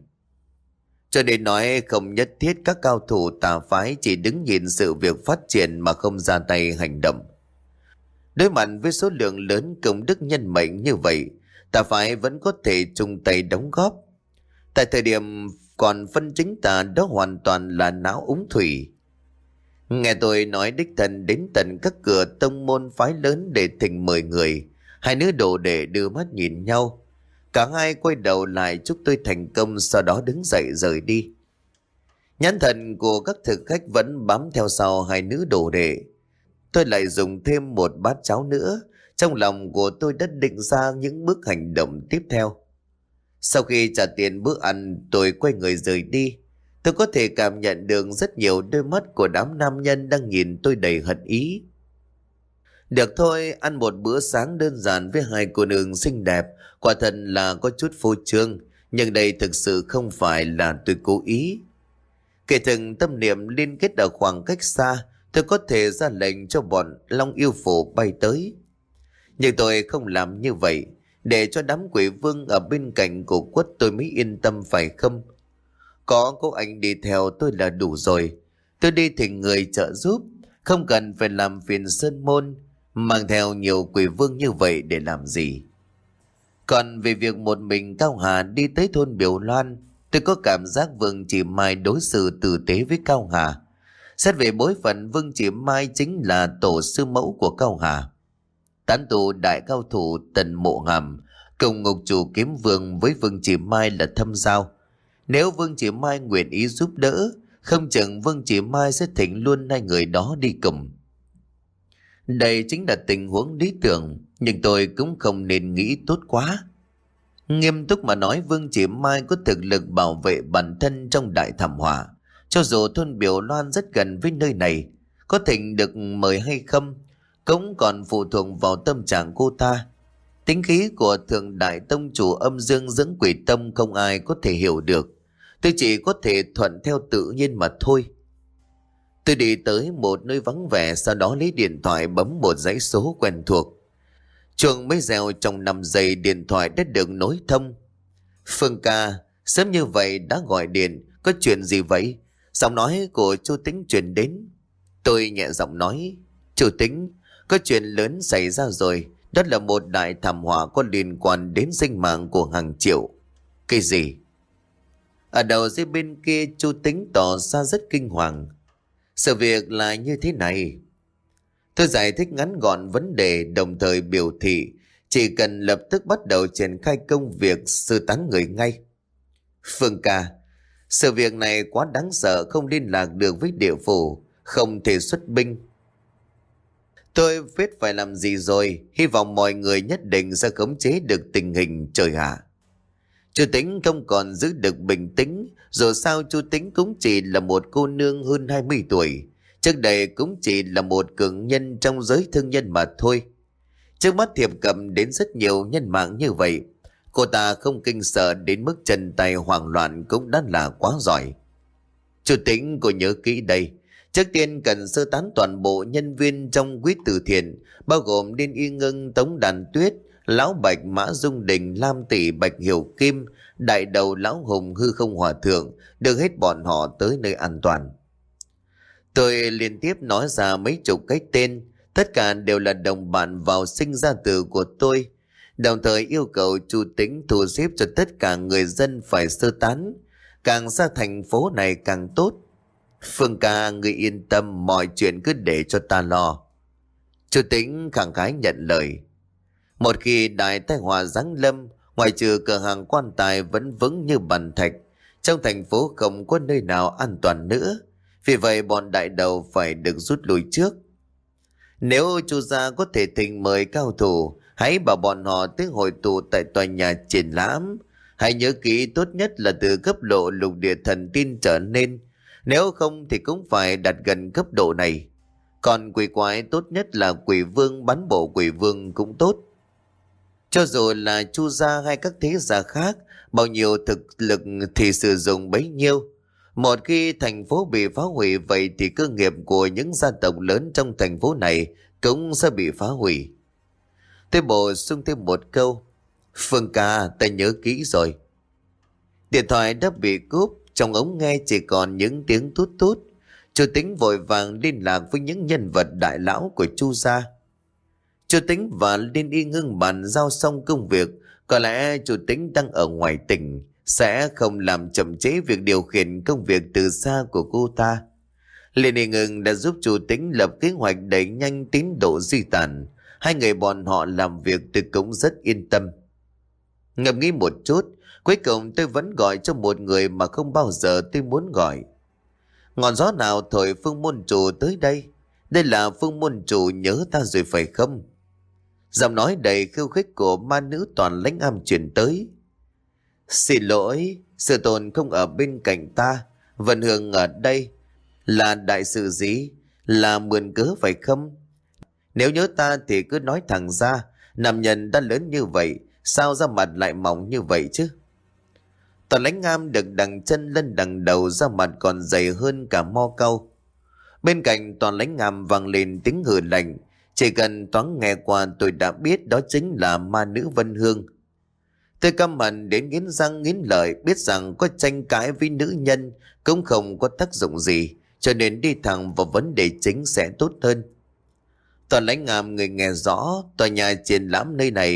Cho nên nói không nhất thiết các cao thủ tà phái chỉ đứng nhìn sự việc phát triển mà không ra tay hành động. Đối mặt với số lượng lớn công đức nhân mệnh như vậy, tà phái vẫn có thể chung tay đóng góp. Tại thời điểm còn phân chính tà đó hoàn toàn là não úng thủy. Nghe tôi nói đích thân đến tận các cửa tông môn phái lớn để thỉnh mời người, hai nữ đồ đệ đưa mắt nhìn nhau. Cả hai quay đầu lại chúc tôi thành công, sau đó đứng dậy rời đi. Nhãn thần của các thực khách vẫn bám theo sau hai nữ đồ đệ. Tôi lại dùng thêm một bát cháo nữa. Trong lòng của tôi đã định ra những bước hành động tiếp theo. Sau khi trả tiền bữa ăn, tôi quay người rời đi. Tôi có thể cảm nhận được rất nhiều đôi mắt của đám nam nhân đang nhìn tôi đầy hận ý. Được thôi, ăn một bữa sáng đơn giản với hai cô nương xinh đẹp, quả thật là có chút phô trương, nhưng đây thực sự không phải là tôi cố ý. Kể từng tâm niệm liên kết ở khoảng cách xa, tôi có thể ra lệnh cho bọn Long Yêu Phủ bay tới. Nhưng tôi không làm như vậy, để cho đám quỷ vương ở bên cạnh của quất tôi mới yên tâm phải không? Có cô anh đi theo tôi là đủ rồi. Tôi đi thỉnh người trợ giúp, không cần phải làm phiền sơn môn, mang theo nhiều quỷ vương như vậy để làm gì. Còn về việc một mình Cao Hà đi tới thôn Biểu Loan, tôi có cảm giác Vương Chỉ Mai đối xử tử tế với Cao Hà. Xét về bối phận, Vương Chỉ Mai chính là tổ sư mẫu của Cao Hà. Tán tù đại cao thủ Tần Mộ Hàm cùng ngục chủ Kiếm Vương với Vương Chỉ Mai là thâm giao. Nếu Vương Chỉ Mai nguyện ý giúp đỡ, không chừng Vương Chỉ Mai sẽ thỉnh luôn hai người đó đi cùng. Đây chính là tình huống lý tưởng, nhưng tôi cũng không nên nghĩ tốt quá. Nghiêm túc mà nói, Vương Chỉ Mai có thực lực bảo vệ bản thân trong đại thảm họa. Cho dù thôn Biểu Loan rất gần với nơi này, có thỉnh được mời hay không cũng còn phụ thuộc vào tâm trạng cô ta. Tính khí của thượng đại tông chủ âm dương dưỡng quỷ tông không ai có thể hiểu được. Tôi chỉ có thể thuận theo tự nhiên mà thôi. Tôi đi tới một nơi vắng vẻ, sau đó lấy điện thoại bấm một dãy số quen thuộc. Chuông mới reo trong năm giây điện thoại đã được nối thông. Phương ca, sớm như vậy đã gọi điện, có chuyện gì vậy? Giọng nói của chú Tính truyền đến. Tôi nhẹ giọng nói, chú Tính, có chuyện lớn xảy ra rồi. Đó là một đại thảm họa có liên quan đến sinh mạng của hàng triệu. Cái gì? Ở đầu dây bên kia chú Tính tỏ ra rất kinh hoàng. Sự việc là như thế này. Tôi giải thích ngắn gọn vấn đề, đồng thời biểu thị chỉ cần lập tức bắt đầu triển khai công việc sơ tán người ngay. Phương ca, sự việc này quá đáng sợ, không liên lạc được với địa phủ, không thể xuất binh. Tôi biết phải làm gì rồi, hy vọng mọi người nhất định sẽ khống chế được tình hình. Trời hạ, chú Tính không còn giữ được bình tĩnh. Dù sao chú Tính cũng chỉ là một cô nương hơn hai mươi tuổi, trước đây cũng chỉ là một cường nhân trong giới thương nhân mà thôi. Trước mắt thiệp cầm đến rất nhiều nhân mạng như vậy, cô ta không kinh sợ đến mức chân tay hoảng loạn cũng đã là quá giỏi. Chú Tính, cô nhớ kỹ đây. Trước tiên cần sơ tán toàn bộ nhân viên trong quỹ từ thiện, bao gồm Liên Y Ngưng, Tống Đàn Tuyết, Lão Bạch, Mã Dung Đình, Lam Tỷ, Bạch Hiểu Kim, Đại Đầu, Lão Hùng, Hư Không Hòa Thượng, đưa hết bọn họ tới nơi an toàn. Tôi liên tiếp nói ra mấy chục cái tên, tất cả đều là đồng bạn vào sinh ra tử của tôi, đồng thời yêu cầu chú Tính thu xếp cho tất cả người dân phải sơ tán, càng xa thành phố này càng tốt. Phương ca, người yên tâm, mọi chuyện cứ để cho ta lo. Chú Tính khẳng khái nhận lời. Một khi đại tai họa giáng lâm, ngoài trừ cửa hàng quan tài vẫn vững như bàn thạch, trong thành phố không có nơi nào an toàn nữa. Vì vậy bọn đại đầu phải được rút lui trước. Nếu chú gia có thể thỉnh mời cao thủ, hãy bảo bọn họ tới hội tụ tại tòa nhà triển lãm. Hãy nhớ kỹ, tốt nhất là từ cấp độ lục địa thần tiên trở nên, nếu không thì cũng phải đặt gần cấp độ này. Còn quỷ quái tốt nhất là quỷ vương, bán bộ quỷ vương cũng tốt. Cho dù là chu gia hay các thế gia khác, bao nhiêu thực lực thì sử dụng bấy nhiêu. Một khi thành phố bị phá hủy, vậy thì cơ nghiệp của những gia tộc lớn trong thành phố này cũng sẽ bị phá hủy. Tôi bổ sung thêm một câu. Phương ca, ta nhớ kỹ rồi. Điện thoại đã bị cúp, trong ống nghe chỉ còn những tiếng tút tút. Chú Tính vội vàng liên lạc với những nhân vật đại lão của chu gia. Chú Tính và Liên Y Ngưng bàn giao xong công việc, có lẽ chú Tính đang ở ngoài tỉnh, sẽ không làm chậm trễ việc điều khiển công việc từ xa của cô ta. Liên Y Ngưng đã giúp chú Tính lập kế hoạch đẩy nhanh tiến độ di tản. Hai người bọn họ làm việc tôi cũng rất yên tâm. Ngẫm nghĩ một chút, cuối cùng tôi vẫn gọi cho một người mà không bao giờ tôi muốn gọi. Ngọn gió nào thổi Phương môn chủ tới đây? Đây là Phương môn chủ nhớ ta rồi phải không? Giọng nói đầy khiêu khích của ma nữ Toàn Lãnh Am truyền tới. Xin lỗi, sư tôn không ở bên cạnh ta. Vân Hương ở đây. Là đại sự gì? Là mượn cớ phải không? Nếu nhớ ta thì cứ nói thẳng ra. Nam nhân đã lớn như vậy, sao da mặt lại mỏng như vậy chứ? Toàn Lãnh Am được đằng chân lên đằng đầu, da mặt còn dày hơn cả mo cau. Bên cạnh Toàn Lãnh Am vang lên tiếng hừ lạnh. Chỉ cần thoáng nghe qua tôi đã biết đó chính là ma nữ Vân Hương. Tôi căm hận đến nghiến răng nghiến lợi, biết rằng có tranh cãi với nữ nhân cũng không có tác dụng gì, cho nên đi thẳng vào vấn đề chính sẽ tốt hơn. Toàn Lãnh Am, người nghe rõ, tòa nhà triển lãm nơi này.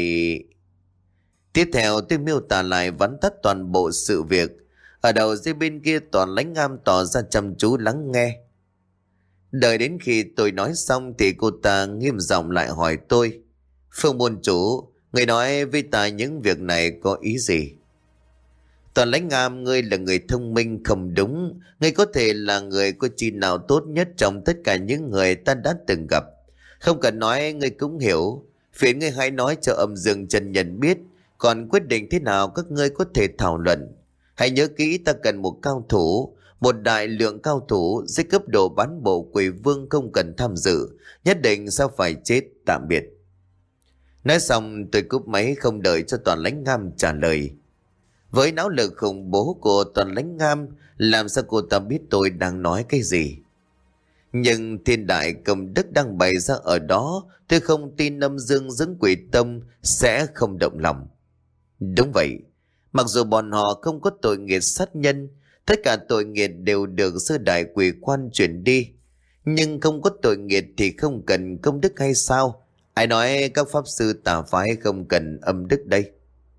Tiếp theo tôi miêu tả lại vắn tắt toàn bộ sự việc. Ở đầu dây bên kia Toàn Lãnh Am tỏ ra chăm chú lắng nghe. Đợi đến khi tôi nói xong thì cô ta nghiêm giọng lại hỏi tôi. Phương môn chủ, người nói với ta những việc này có ý gì? Toàn Lãnh Am, ngươi là người thông minh không đúng. Ngươi có thể là người có chi nào tốt nhất trong tất cả những người ta đã từng gặp. Không cần nói, ngươi cũng hiểu. Phiền ngươi hãy nói cho âm dương chân nhân biết. Còn quyết định thế nào các ngươi có thể thảo luận. Hãy nhớ kỹ, ta cần một cao thủ, một đại lượng cao thủ dưới cấp độ bán bộ quỷ vương, không cần tham dự, nhất định sao phải chết. Tạm biệt. Nói xong tôi cúp máy không đợi cho Toàn Lãnh Ngam trả lời. Với não lực khủng bố của Toàn Lãnh Ngam, làm sao cô ta biết tôi đang nói cái gì? Nhưng thiên đại công đức đang bày ra ở đó, tôi không tin âm dương dưỡng quỷ tông sẽ không động lòng. Đúng vậy, mặc dù bọn họ không có tội nghiệp sát nhân, tất cả tội nghiệp đều được sư đại quỷ quan chuyển đi. Nhưng không có tội nghiệp thì không cần công đức hay sao? Ai nói các pháp sư tà phái không cần âm đức đây?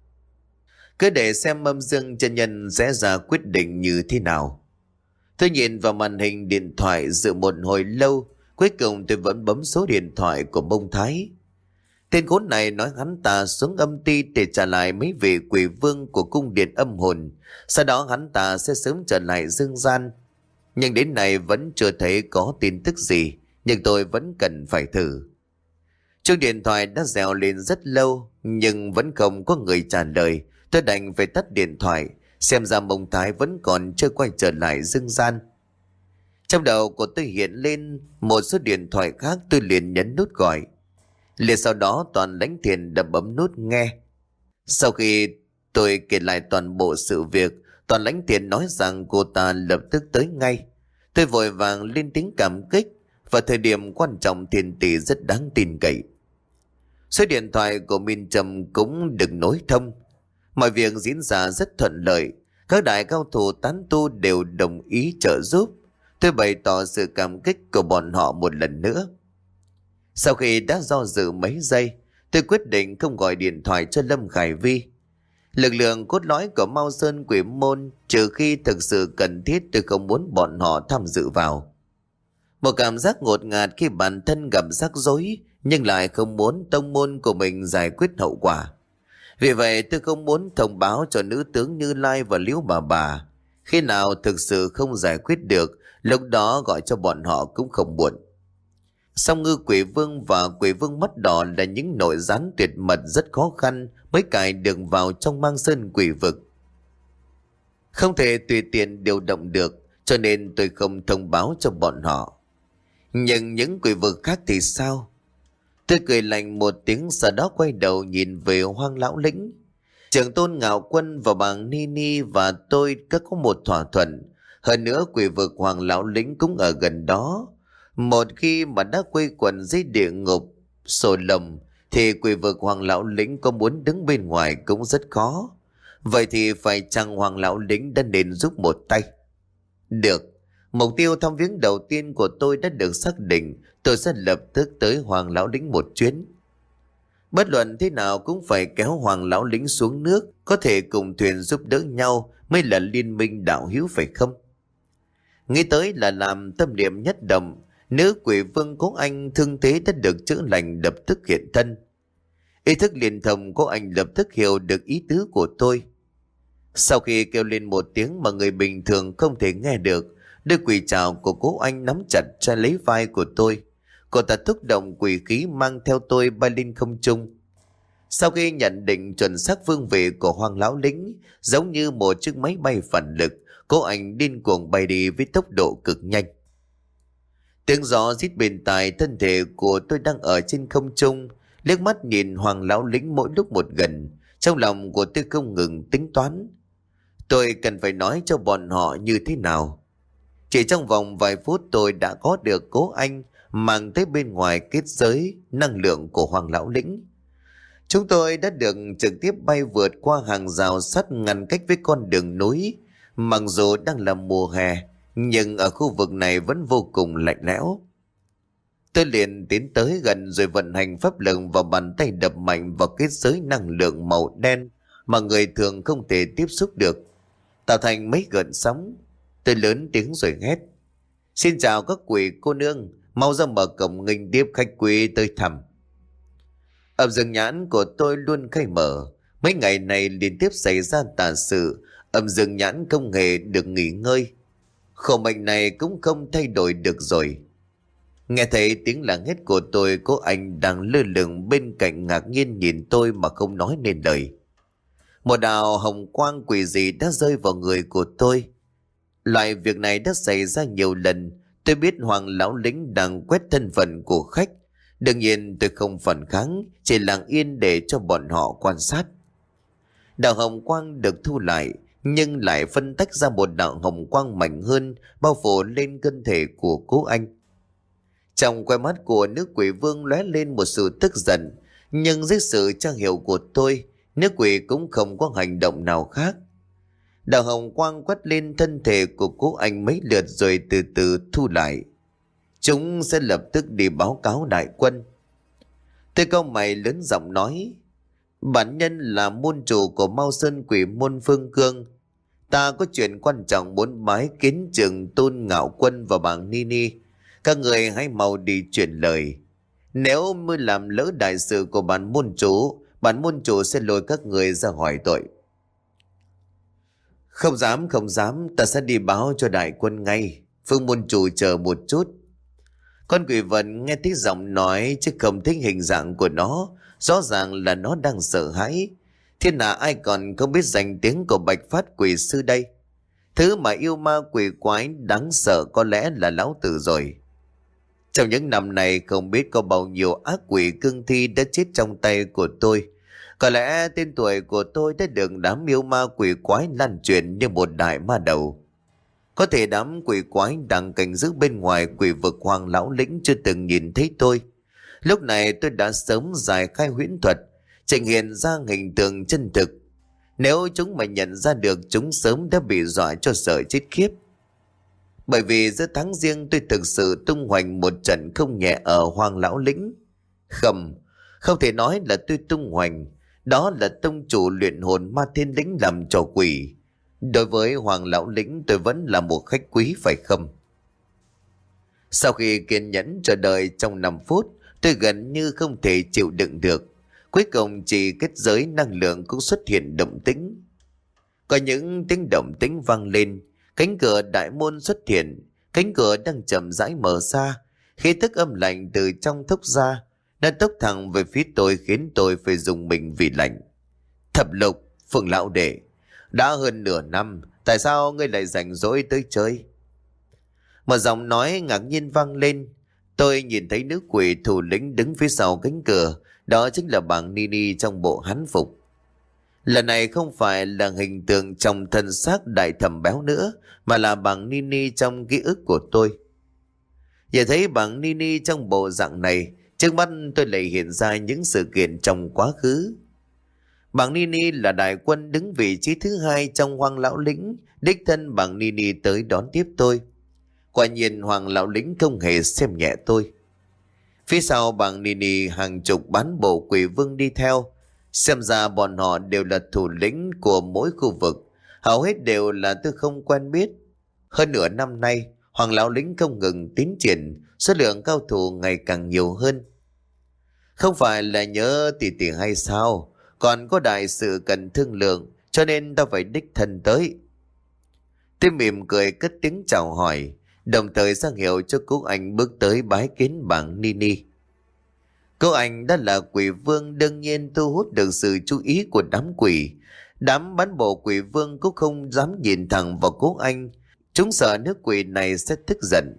Cứ để xem âm dương chân nhân sẽ ra quyết định như thế nào. Tôi nhìn vào màn hình điện thoại dự một hồi lâu, cuối cùng tôi vẫn bấm số điện thoại của Mông Thái. Tên khốn này nói hắn ta xuống âm ti để trả lại mấy vị quỷ vương của cung điện âm hồn, sau đó hắn ta sẽ sớm trở lại dương gian. Nhưng đến nay vẫn chưa thấy có tin tức gì, nhưng tôi vẫn cần phải thử. Chuông điện thoại đã reo lên rất lâu, nhưng vẫn không có người trả lời. Tôi đành phải tắt điện thoại, xem ra Mông Thái vẫn còn chưa quay trở lại dương gian. Trong đầu của tôi hiện lên một số điện thoại khác, tôi liền nhấn nút gọi. Liền sau đó Toàn Lãnh Thiền đập bấm nút nghe. Sau khi tôi kể lại toàn bộ sự việc, Toàn Lãnh Thiền nói rằng cô ta lập tức tới ngay. Tôi vội vàng lên tiếng cảm kích, và thời điểm quan trọng Thiền tỷ rất đáng tin cậy. Số điện thoại của Minh Trầm cũng được nối thông. Mọi việc diễn ra rất thuận lợi, các đại cao thủ tán tu đều đồng ý trợ giúp. Tôi bày tỏ sự cảm kích của bọn họ một lần nữa. Sau khi đã do dự mấy giây, tôi quyết định không gọi điện thoại cho Lâm Khải Vi. Lực lượng cốt lõi của Mao Sơn Quỷ Môn, trừ khi thực sự cần thiết, tôi không muốn bọn họ tham dự vào. Một cảm giác ngột ngạt khi bản thân gặp rắc rối, nhưng lại không muốn tông môn của mình giải quyết hậu quả. Vì vậy tôi không muốn thông báo cho nữ tướng Như Lai và Liễu Bà Bà. Khi nào thực sự không giải quyết được, lúc đó gọi cho bọn họ cũng không muộn. Song Ngư Quỷ Vương và Quỷ Vương Mắt Đỏ là những nội gián tuyệt mật rất khó khăn mới cài được vào trong Mang Sơn Quỷ Vực. Không thể tùy tiện điều động được, cho nên tôi không thông báo cho bọn họ. Nhưng những quỷ vực khác thì sao? Tôi cười lạnh một tiếng, sau đó quay đầu nhìn về Hoang Lão Lĩnh. Trưởng tôn Ngạo Quân và bà Nini và tôi đã có một thỏa thuận. Hơn nữa quỷ vực Hoàng Lão Lĩnh cũng ở gần đó. Một khi mà đã quây quần dưới địa ngục sổ lồng, thì quỷ vực Hoàng Lão Lĩnh có muốn đứng bên ngoài cũng rất khó. Vậy thì phải chăng Hoàng Lão Lĩnh đã nên giúp một tay? Được, mục tiêu thăm viếng đầu tiên của tôi đã được xác định. Tôi sẽ lập tức tới Hoàng Lão Lĩnh một chuyến. Bất luận thế nào cũng phải kéo Hoàng Lão Lĩnh xuống nước, có thể cùng thuyền giúp đỡ nhau mới là liên minh đạo hữu phải không? Nghĩ tới là làm tâm niệm nhất động. Nữ quỷ vương cố anh thương thế đã được chữa lành lập tức hiện thân. Ý thức liên thông của anh lập tức hiểu được ý tứ của tôi. Sau khi kêu lên một tiếng mà người bình thường không thể nghe được, đôi quỷ trảo của cố anh nắm chặt cho lấy vai của tôi. Cô ta thúc động quỷ khí mang theo tôi bay lên không trung. Sau khi nhận định chuẩn xác phương vị của Hoàng Lão Lĩnh, giống như một chiếc máy bay phản lực, cô anh điên cuồng bay đi với tốc độ cực nhanh. Tiếng gió rít bên tai, thân thể của tôi đang ở trên không trung, liếc mắt nhìn Hoàng Lão Lĩnh mỗi lúc một gần. Trong lòng của tôi không ngừng tính toán, tôi cần phải nói cho bọn họ như thế nào. Chỉ trong vòng vài phút tôi đã có được cố anh mang tới bên ngoài kết giới năng lượng của Hoàng Lão Lĩnh. Chúng tôi đã được trực tiếp bay vượt qua hàng rào sắt ngăn cách với con đường núi. Mặc dù đang là mùa hè, nhưng ở khu vực này vẫn vô cùng lạnh lẽo. Tôi liền tiến tới gần rồi vận hành pháp lực vào bàn tay, đập mạnh vào kết giới năng lượng màu đen mà người thường không thể tiếp xúc được, tạo thành mấy gợn sóng. Tôi lớn tiếng rồi hét: "Xin chào các quỷ cô nương, mau ra mở cổng nghênh tiếp khách quý tới thăm." Ẩm dương nhãn của tôi luôn khai mở. Mấy ngày này liên tiếp xảy ra tà sự, ẩm dương nhãn không hề được nghỉ ngơi. Khổ mệnh này cũng không thay đổi được rồi. Nghe thấy tiếng la hét của tôi, cô anh đang lơ lửng bên cạnh ngạc nhiên nhìn tôi mà không nói nên lời. Một đạo hồng quang quỷ dị đã rơi vào người của tôi. Loại việc này đã xảy ra nhiều lần. Tôi biết Hoàng Lão Lĩnh đang quét thân phận của khách, Đương nhiên tôi không phản kháng, chỉ lặng yên để cho bọn họ quan sát. Đạo hồng quang được thu lại, nhưng lại phân tách ra một đạo hồng quang mạnh hơn, bao phủ lên cơ thể của cố anh. Trong quai mắt của nữ quỷ vương lóe lên một sự tức giận, nhưng dưới sự tra hiệu của tôi, nữ quỷ cũng không có hành động nào khác. Đạo hồng quang quét lên thân thể của cố anh mấy lượt rồi từ từ thu lại. Chúng sẽ lập tức đi báo cáo đại quân. Tôi cau mày lớn giọng nói, bản nhân là môn chủ của Mao Sơn Quỷ môn Phương Cương. Ta có chuyện quan trọng muốn bái kiến Trường Tôn Ngạo Quân và bảng Nini. Các người hãy mau đi truyền lời. Nếu mới làm lỡ đại sự của bản môn chủ, bản môn chủ sẽ lôi các người ra hỏi tội. Không dám, không dám, ta sẽ đi báo cho đại quân ngay. Phương môn chủ chờ một chút. Con quỷ vật nghe thấy giọng nói chứ không thích hình dạng của nó. Rõ ràng là nó đang sợ hãi. Thiên hạ ai còn không biết danh tiếng của Bạch Phát quỷ sư đây. Thứ mà yêu ma quỷ quái đáng sợ có lẽ là lão tử rồi. Trong những năm này không biết có bao nhiêu ác quỷ cương thi đã chết trong tay của tôi. Có lẽ tên tuổi của tôi đã được đám yêu ma quỷ quái lan truyền như một đại ma đầu. Có thể đám quỷ quái đang canh giữ bên ngoài quỷ vực Hoàng Lão Lĩnh chưa từng nhìn thấy tôi. Lúc này tôi đã sớm giải khai huyễn thuật, trình hiện ra hình tượng chân thực. Nếu chúng mà nhận ra được, chúng sớm đã bị dọa cho sợ chết khiếp. Bởi vì giữa tháng riêng tôi thực sự tung hoành một trận không nhẹ ở Hoàng Lão Lĩnh. Không, không thể nói là tôi tung hoành. Đó là tông chủ luyện hồn Ma Thiên Lĩnh làm trò quỷ. Đối với Hoàng Lão Lĩnh tôi vẫn là một khách quý phải không? Sau khi kiên nhẫn chờ đợi trong năm phút, tôi gần như không thể chịu đựng được. Cuối cùng chỉ kết giới năng lượng cũng xuất hiện động tĩnh. Có những tiếng động tĩnh vang lên, cánh cửa đại môn xuất hiện, cánh cửa đang chậm rãi mở ra, khí tức âm lạnh từ trong thốc ra, nó tốc thẳng về phía tôi khiến tôi phải dùng mình vì lạnh. Thập Lục, Phượng Lão Đệ, đã hơn nửa năm, tại sao ngươi lại rảnh rỗi tới chơi? Một giọng nói ngạc nhiên vang lên. Tôi nhìn thấy nữ quỷ thủ lĩnh đứng phía sau cánh cửa, đó chính là bảng Nini trong bộ hán phục. Lần này không phải là hình tượng trong thân xác đại thẩm béo nữa, mà là bảng Nini trong ký ức của tôi. Giờ thấy bảng Nini trong bộ dạng này, trước mắt tôi lại hiện ra những sự kiện trong quá khứ. Bảng Nini là đại quân đứng vị trí thứ hai trong Hoàng Lão Lĩnh, đích thân bảng Nini tới đón tiếp tôi. Quả nhiên Hoàng Lão Lĩnh không hề xem nhẹ tôi. Phía sau bảng Nini hàng chục bán bộ quỷ vương đi theo. Xem ra bọn họ đều là thủ lĩnh của mỗi khu vực, hầu hết đều là tôi không quen biết. Hơn nửa năm nay, Hoàng Lão Lĩnh không ngừng tiến triển, số lượng cao thủ ngày càng nhiều hơn. Không phải là nhớ tỷ tỷ hay sao, còn có đại sự cần thương lượng, cho nên ta phải đích thân tới. Tôi mỉm cười cất tiếng chào hỏi, đồng thời ra hiệu cho cô anh bước tới bái kiến bảng Nini. Cô anh đã là quỷ vương, đương nhiên thu hút được sự chú ý của đám quỷ. Đám bán bộ quỷ vương cũng không dám nhìn thẳng vào cô anh, chúng sợ nước quỷ này sẽ tức giận.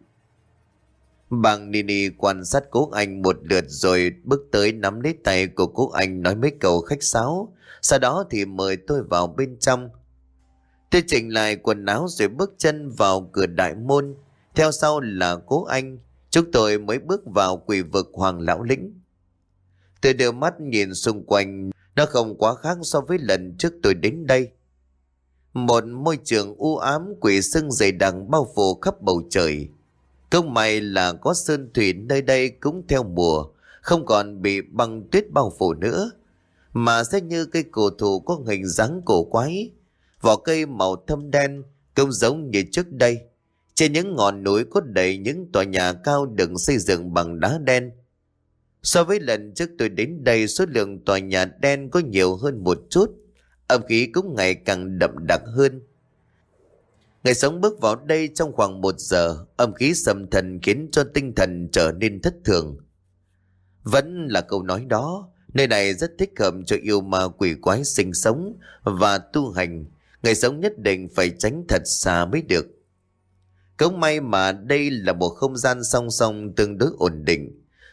Bảng Nini quan sát cô anh một lượt rồi bước tới nắm lấy tay của cô anh nói mấy câu khách sáo, sau đó thì mời tôi vào bên trong. Tôi chỉnh lại quần áo rồi bước chân vào cửa đại môn, theo sau là cô anh. Chúng tôi mới bước vào quỷ vực Hoàng Lão Lĩnh. Tôi đưa mắt nhìn xung quanh, nó không quá khác so với lần trước tôi đến đây. Một môi trường u ám, quỷ sưng dày đặc bao phủ khắp bầu trời. Không may là có sơn thủy nơi đây cũng theo mùa, không còn bị băng tuyết bao phủ nữa, mà sẽ như cây cổ thụ có hình dáng cổ quái. Vỏ cây màu thâm đen, cũng giống như trước đây. Trên những ngọn núi có đầy những tòa nhà cao được xây dựng bằng đá đen. So với lần trước tôi đến đây, số lượng tòa nhà đen có nhiều hơn một chút, âm khí cũng ngày càng đậm đặc hơn. Người sống bước vào đây trong khoảng một giờ, âm khí xâm thần khiến cho tinh thần trở nên thất thường. Vẫn là câu nói đó, nơi này rất thích hợp cho yêu ma quỷ quái sinh sống và tu hành. Người sống nhất định phải tránh thật xa mới được. Cũng may mà đây là một không gian song song tương đối ổn định.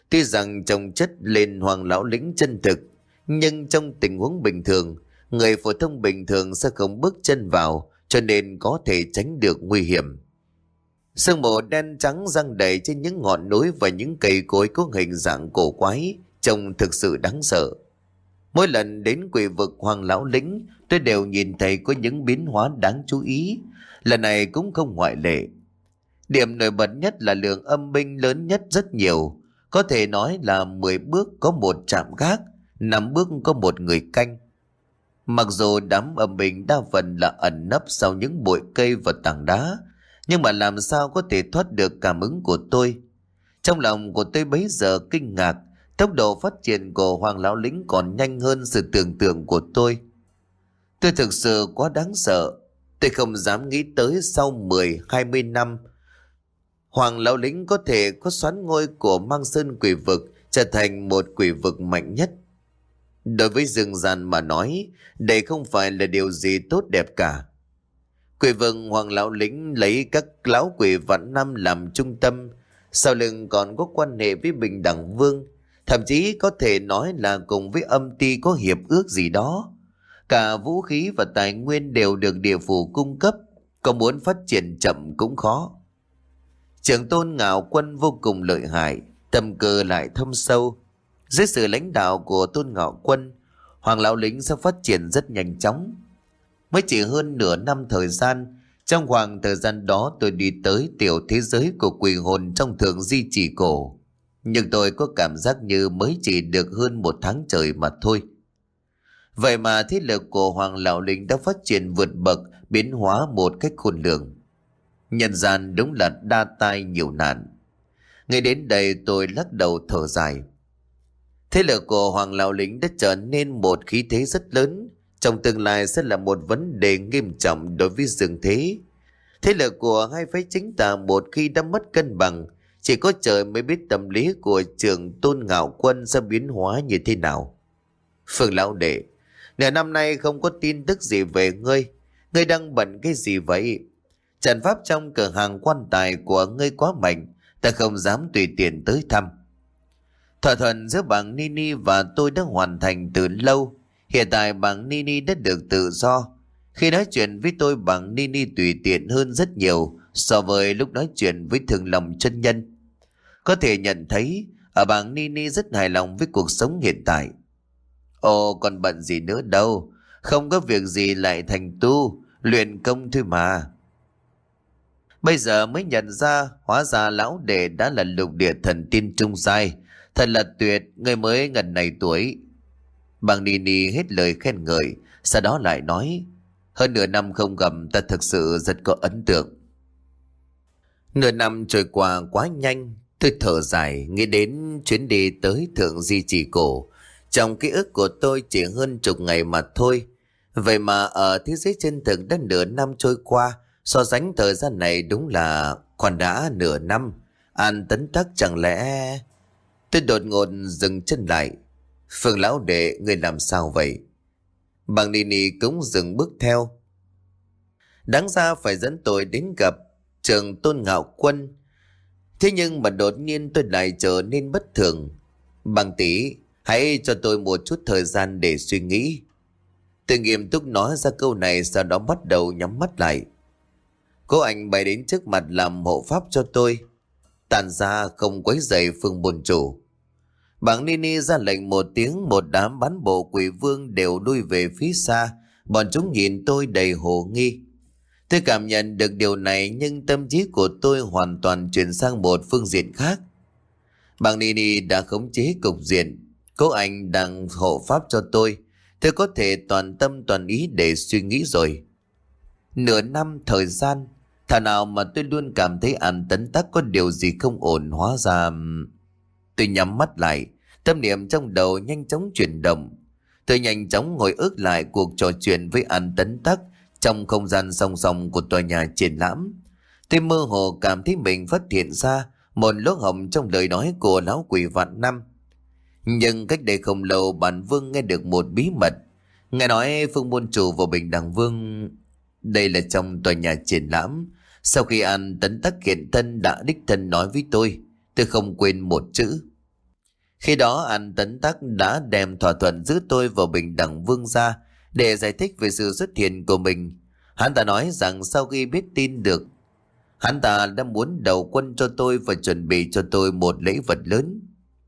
Tuy rằng trông chất lên Hoàng lão lĩnh chân thực, nhưng trong tình huống bình thường, người phổ thông bình thường sẽ không bước chân vào, cho nên có thể tránh được nguy hiểm. Sương mù đen trắng giăng đầy trên những ngọn núi và những cây cối có hình dạng cổ quái, trông thực sự đáng sợ. Mỗi lần đến quỷ vực Hoàng lão lĩnh, tôi đều nhìn thấy có những biến hóa đáng chú ý, lần này cũng không ngoại lệ. Điểm nổi bật nhất là lượng âm binh lớn nhất rất nhiều, có thể nói là mười bước có một trạm gác, năm bước có một người canh. Mặc dù đám âm binh đa phần là ẩn nấp sau những bụi cây và tảng đá, nhưng mà làm sao có thể thoát được cảm ứng của tôi. Trong lòng của tôi bấy giờ kinh ngạc, tốc độ phát triển của Hoàng lão lĩnh còn nhanh hơn sự tưởng tượng của tôi. Tôi thực sự quá đáng sợ, tôi không dám nghĩ tới sau mười hai mươi năm Hoàng lão lĩnh có thể có xoán ngôi của Mang Sơn quỷ vực trở thành một quỷ vực mạnh nhất. Đối với rừng gian mà nói, đây không phải là điều gì tốt đẹp cả. Quỷ vực Hoàng lão lĩnh lấy các lão quỷ vạn năm làm trung tâm, sau lưng còn có quan hệ với Bình Đẳng Vương, thậm chí có thể nói là cùng với âm ty có hiệp ước gì đó. Cả vũ khí và tài nguyên đều được địa phủ cung cấp, có muốn phát triển chậm cũng khó. Trưởng tôn Ngạo Quân vô cùng lợi hại, tâm cơ lại thâm sâu. Dưới sự lãnh đạo của tôn Ngạo Quân, Hoàng lão lĩnh sẽ phát triển rất nhanh chóng. Mới chỉ hơn nửa năm thời gian, trong khoảng thời gian đó tôi đi tới tiểu thế giới của quỷ hồn trong thượng di chỉ cổ. Nhưng tôi có cảm giác như mới chỉ được hơn một tháng trời mà thôi. Vậy mà thế lực của Hoàng lão lĩnh đã phát triển vượt bậc, biến hóa một cách khôn lường. Nhân gian đúng là đa tai nhiều nạn. Ngay đến đây tôi lắc đầu thở dài. Thế lực của Hoàng lão lĩnh đã trở nên một khí thế rất lớn, trong tương lai sẽ là một vấn đề nghiêm trọng đối với dương thế. Thế lực của hai phái chính tà một khi đã mất cân bằng, chỉ có trời mới biết tâm lý của trưởng tôn Ngạo Quân sẽ biến hóa như thế nào. Phương lão đệ, nửa năm nay không có tin tức gì về ngươi. Ngươi đang bận cái gì vậy? Trận pháp trong cửa hàng quan tài của ngươi quá mạnh, ta không dám tùy tiện tới thăm. Thỏa thuận giữa bảng Nini và tôi đã hoàn thành từ lâu. Hiện tại bảng Nini đã được tự do. Khi nói chuyện với tôi, bảng Nini tùy tiện hơn rất nhiều so với lúc nói chuyện với Thường Lòng chân nhân. Có thể nhận thấy ở bảng Nini rất hài lòng với cuộc sống hiện tại. Ồ, còn bận gì nữa đâu, không có việc gì lại thành tu, luyện công thôi mà. Bây giờ mới nhận ra, hóa ra lão đệ đã là lục địa thần tiên trung giai, thật là tuyệt, người mới ngần này tuổi. Bàng Nini hết lời khen ngợi, sau đó lại nói, hơn nửa năm không gặp ta thực sự rất có ấn tượng. Nửa năm trôi qua quá nhanh, tôi thở dài nghĩ đến chuyến đi tới thượng di chỉ cổ. Trong ký ức của tôi chỉ hơn chục ngày mà thôi. Vậy mà ở thế giới chân thực đã nửa năm trôi qua, so sánh thời gian này đúng là còn đã nửa năm. An Tấn Tắc chẳng lẽ... Tôi đột ngột dừng chân lại. Phương lão đệ, người làm sao vậy? Bàng Nini cũng dừng bước theo. Đáng ra phải dẫn tôi đến gặp trưởng tôn Ngạo Quân. Thế nhưng mà đột nhiên tôi lại trở nên bất thường. Bàng tỷ, hãy cho tôi một chút thời gian để suy nghĩ. Tôi nghiêm túc nói ra câu này, sau đó bắt đầu nhắm mắt lại. Cô anh bay đến trước mặt làm hộ pháp cho tôi. Tàn ra không quấy rầy Phương bồn chủ. Bàng Nini ra lệnh một tiếng, một đám bán bộ quỷ vương đều lui về phía xa. Bọn chúng nhìn tôi đầy hồ nghi. Tôi cảm nhận được điều này, nhưng tâm trí của tôi hoàn toàn chuyển sang một phương diện khác. Bàng Nini đã khống chế cục diện. Cô anh đang hộ pháp cho tôi. Tôi có thể toàn tâm toàn ý để suy nghĩ rồi. Nửa năm thời gian, thà nào mà tôi luôn cảm thấy An Tấn Tắc có điều gì không ổn, hóa ra... Tôi nhắm mắt lại, tâm niệm trong đầu nhanh chóng chuyển động. Tôi nhanh chóng ngồi ước lại cuộc trò chuyện với An Tấn Tắc trong không gian song song của tòa nhà triển lãm. Tôi mơ hồ cảm thấy mình phát hiện ra một lỗ hổng trong lời nói của lão quỷ vạn năm. Nhưng cách đây không lâu, bản vương nghe được một bí mật. Nghe nói Phương môn chủ và Bình Đẳng Vương... Đây là trong tòa nhà triển lãm. Sau khi An Tấn Tắc hiện thân đã đích thân nói với tôi, tôi không quên một chữ. Khi đó An Tấn Tắc đã đem thỏa thuận giữ tôi vào Bình Đẳng Vương ra để giải thích về sự xuất hiện của mình. Hắn ta nói rằng sau khi biết tin được, hắn ta đã muốn đầu quân cho tôi và chuẩn bị cho tôi một lễ vật lớn.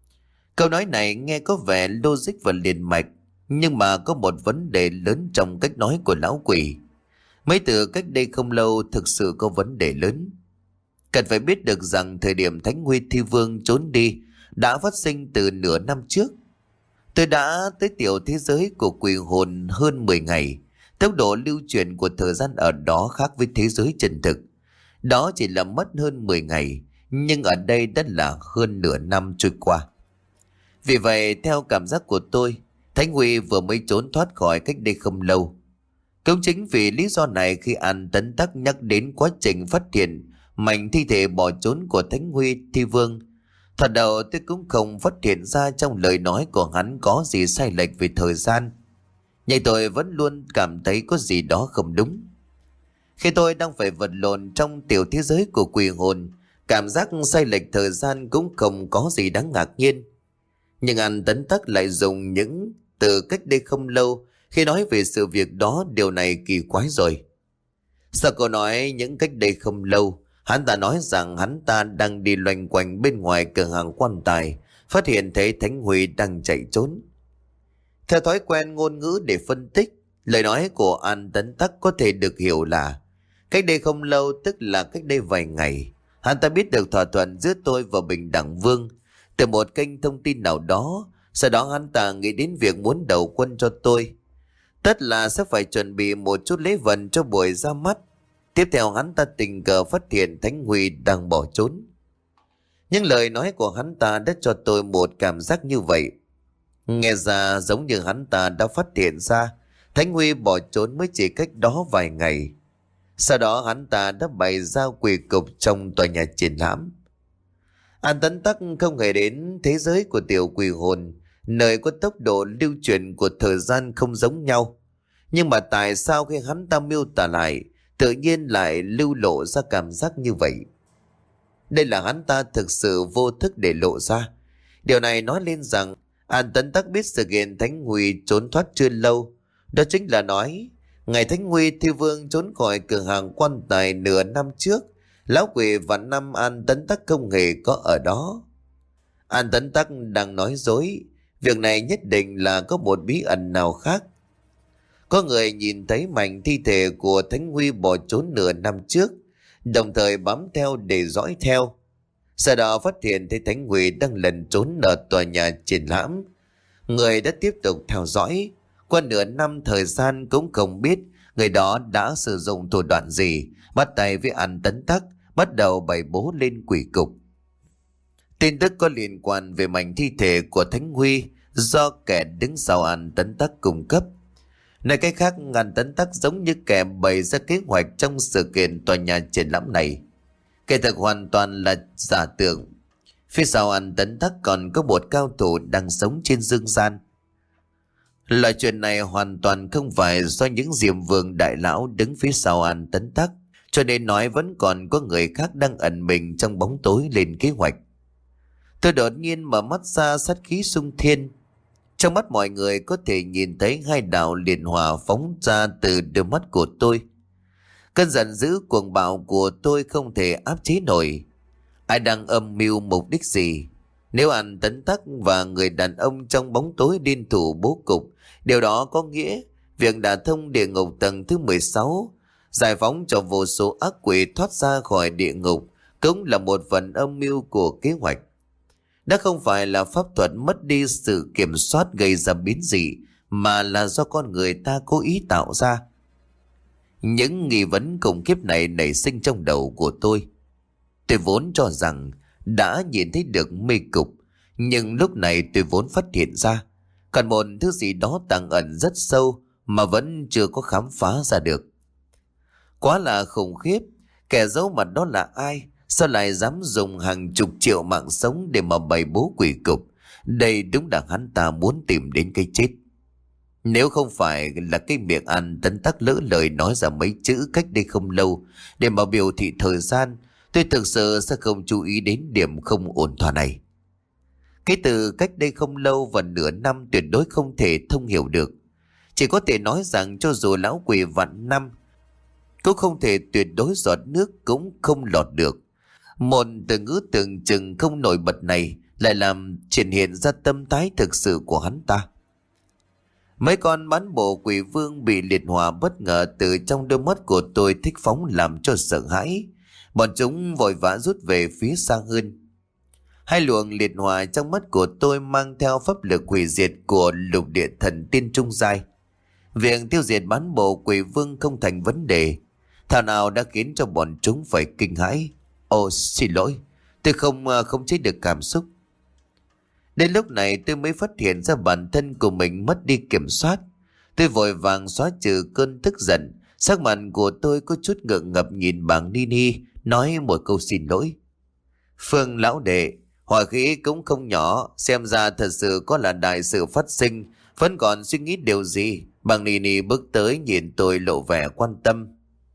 Câu nói này nghe có vẻ logic và liền mạch, nhưng mà có một vấn đề lớn trong cách nói của lão quỷ. Mấy từ cách đây không lâu thực sự có vấn đề lớn. Cần phải biết được rằng thời điểm Thánh Huy Thi Vương trốn đi đã phát sinh từ nửa năm trước. Tôi đã tới tiểu thế giới của quỷ hồn hơn mười ngày. Tốc độ lưu chuyển của thời gian ở đó khác với thế giới chân thực. Đó chỉ là mất hơn mười ngày, nhưng ở đây đã là hơn nửa năm trôi qua. Vì vậy, theo cảm giác của tôi, Thánh Huy vừa mới trốn thoát khỏi cách đây không lâu. Cũng chính vì lý do này, khi An Tấn Tắc nhắc đến quá trình phát hiện mảnh thi thể bỏ trốn của Thánh Huy Thi Vương, thật đầu tôi cũng không phát hiện ra trong lời nói của hắn có gì sai lệch về thời gian. Nhưng tôi vẫn luôn cảm thấy có gì đó không đúng. Khi tôi đang phải vật lộn trong tiểu thế giới của quỷ hồn, cảm giác sai lệch thời gian cũng không có gì đáng ngạc nhiên. Nhưng An Tấn Tắc lại dùng những từ cách đây không lâu khi nói về sự việc đó. Điều này kỳ quái rồi. Sau câu nói những cách đây không lâu, hắn ta nói rằng hắn ta đang đi loanh quanh bên ngoài cửa hàng quan tài, phát hiện thấy Thánh Huy đang chạy trốn. Theo thói quen ngôn ngữ để phân tích, lời nói của An Tấn Tắc có thể được hiểu là cách đây không lâu, tức là cách đây vài ngày, hắn ta biết được thỏa thuận giữa tôi và Bình Đẳng Vương từ một kênh thông tin nào đó. Sau đó hắn ta nghĩ đến việc muốn đầu quân cho tôi, tất là sẽ phải chuẩn bị một chút lễ vật cho buổi ra mắt. Tiếp theo hắn ta tình cờ phát hiện Thánh Huy đang bỏ trốn. Những lời nói của hắn ta đã cho tôi một cảm giác như vậy. Nghe ra giống như hắn ta đã phát hiện ra Thánh Huy bỏ trốn mới chỉ cách đó vài ngày. Sau đó hắn ta đã bày ra quỷ cục trong tòa nhà triển lãm. An Tấn Tắc không hề đến thế giới của tiểu quỷ hồn, nơi có tốc độ lưu chuyển của thời gian không giống nhau. Nhưng mà tại sao khi hắn ta miêu tả lại, tự nhiên lại lưu lộ ra cảm giác như vậy? Đây là hắn ta thực sự vô thức để lộ ra. Điều này nói lên rằng An Tấn Tắc biết sự kiện Thánh Huy trốn thoát chưa lâu. Đó chính là nói, ngày Thánh Huy Thi Vương trốn khỏi cửa hàng quan tài nửa năm trước, lão quỷ vạn năm An Tấn Tắc không hề có ở đó. An Tấn Tắc đang nói dối. Việc này nhất định là có một bí ẩn nào khác. Có người nhìn thấy mảnh thi thể của Thánh Huy bỏ trốn nửa năm trước, đồng thời bám theo để dõi theo. Sau đó phát hiện thấy Thánh Huy đang lẩn trốn ở tòa nhà triển lãm. Người đã tiếp tục theo dõi. Qua nửa năm thời gian cũng không biết người đó đã sử dụng thủ đoạn gì, bắt tay với An Tấn Tắc, bắt đầu bày bố lên quỷ cục. Tin tức có liên quan về mảnh thi thể của Thánh Huy do kẻ đứng sau An Tấn Tắc cung cấp. Nói cách khác, An Tấn Tắc giống như kẻ bày ra kế hoạch trong sự kiện tòa nhà triển lãm này. Kẻ thực hoàn toàn là giả tưởng. Phía sau An Tấn Tắc còn có một cao thủ đang sống trên dương gian. Loại chuyện này hoàn toàn không phải do những Diệm Vương đại lão đứng phía sau An Tấn Tắc, cho nên nói vẫn còn có người khác đang ẩn mình trong bóng tối lên kế hoạch. Tôi đột nhiên mở mắt ra, sát khí xung thiên. Trong mắt mọi người có thể nhìn thấy hai đạo liệt hỏa phóng ra từ đôi mắt của tôi. Cơn giận dữ cuồng bạo của tôi không thể áp chế nổi. Ai đang âm mưu mục đích gì? Nếu An Tấn Tắc và người đàn ông trong bóng tối điên thủ bố cục, điều đó có nghĩa việc đả thông địa ngục tầng thứ mười sáu, giải phóng cho vô số ác quỷ thoát ra khỏi địa ngục, cũng là một phần âm mưu của kế hoạch. Đã không phải là pháp thuật mất đi sự kiểm soát gây ra biến dị, mà là do con người ta cố ý tạo ra. Những nghi vấn khủng khiếp này nảy sinh trong đầu của tôi. Tôi vốn cho rằng đã nhìn thấy được mê cục, nhưng lúc này tôi vốn phát hiện ra còn một thứ gì đó tàng ẩn rất sâu mà vẫn chưa có khám phá ra được. Quá là khủng khiếp. Kẻ giấu mặt đó là ai? Sao lại dám dùng hàng chục triệu mạng sống để mà bày bố quỷ cục? Đây đúng là hắn ta muốn tìm đến cái chết. Nếu không phải là cái miệng An Tấn Tắc lỡ lời nói ra mấy chữ cách đây không lâu để mà biểu thị thời gian, tôi thực sự sẽ không chú ý đến điểm không ổn thỏa này. Cái từ cách đây không lâu và nửa năm tuyệt đối không thể thông hiểu được. Chỉ có thể nói rằng cho dù lão quỷ vạn năm cũng không thể tuyệt đối giọt nước cũng không lọt được. Một từ ngữ tưởng chừng không nổi bật này lại làm triển hiện ra tâm thái thực sự của hắn ta. Mấy con bán bộ quỷ vương bị liệt hỏa bất ngờ từ trong đôi mắt của tôi thích phóng làm cho sợ hãi. Bọn chúng vội vã rút về phía xa hơn. Hai luồng liệt hỏa trong mắt của tôi mang theo pháp lực hủy diệt của lục địa thần tiên trung giai. Việc tiêu diệt bán bộ quỷ vương không thành vấn đề, thảo nào đã khiến cho bọn chúng phải kinh hãi. Ồ, xin lỗi, tôi không không chế được cảm xúc. Đến lúc này tôi mới phát hiện ra bản thân của mình mất đi kiểm soát. Tôi vội vàng xóa trừ cơn tức giận. Sắc mặt của tôi có chút ngượng ngập nhìn bảng Nini, nói một câu xin lỗi. Phương lão đệ, hỏa khí cũng không nhỏ, xem ra thật sự có là đại sự phát sinh, vẫn còn suy nghĩ điều gì. Bảng Nini bước tới nhìn tôi lộ vẻ quan tâm.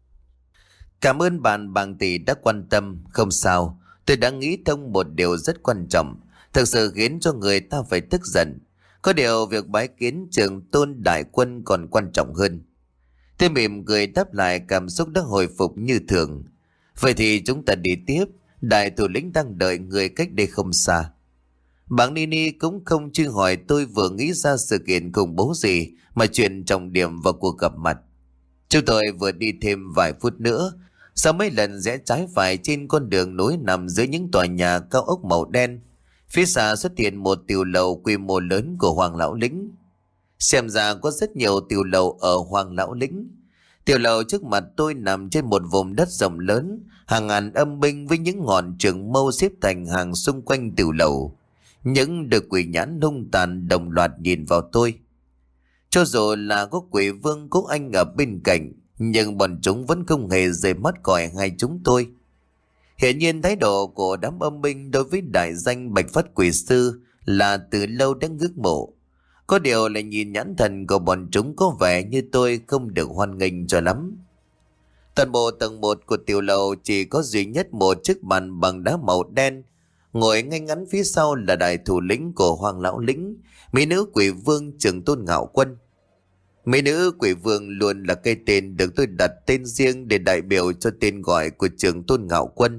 Cảm ơn bạn bàng tỷ đã quan tâm. Không sao, tôi đã nghĩ thông một điều rất quan trọng, thực sự khiến cho người ta phải tức giận. Có điều việc bái kiến trường tôn đại quân còn quan trọng hơn. Tôi mỉm cười đáp lại, cảm xúc đã hồi phục như thường. Vậy thì chúng ta đi tiếp, đại thủ lĩnh đang đợi người cách đây không xa. Bảng Nini cũng không truy hỏi tôi vừa nghĩ ra sự kiện khủng bố gì mà chuyển trọng điểm vào cuộc gặp mặt. Chúng tôi vừa đi thêm vài phút nữa, sau mấy lần rẽ trái phải trên con đường nối nằm dưới những tòa nhà cao ốc màu đen, phía xa xuất hiện một tiểu lầu quy mô lớn của Hoàng Lão Lĩnh. Xem ra có rất nhiều tiểu lầu ở Hoàng Lão Lĩnh. Tiểu lầu trước mặt tôi nằm trên một vùng đất rộng lớn, hàng ngàn âm binh với những ngọn trường mâu xếp thành hàng xung quanh tiểu lầu. Những đôi quỷ nhãn hung tàn đồng loạt nhìn vào tôi. Cho dù là có quỷ vương Cố Anh ở bên cạnh, nhưng bọn chúng vẫn không hề rời mắt khỏi hai chúng tôi. Hiển nhiên thái độ của đám âm binh đối với đại danh Bạch Phát Quỷ Sư là từ lâu đã ngưỡng mộ. Có điều là nhìn nhãn thần của bọn chúng có vẻ như tôi không được hoan nghênh cho lắm. Toàn bộ tầng một của tiểu lầu chỉ có duy nhất một chiếc bàn bằng đá màu đen. Ngồi ngay ngắn phía sau là đại thủ lĩnh của Hoàng Lão Lĩnh, mỹ nữ quỷ vương Trường Tôn Ngạo Quân. Mỹ nữ quỷ vương luôn là cái tên được tôi đặt tên riêng để đại biểu cho tên gọi của Trường Tôn Ngạo Quân.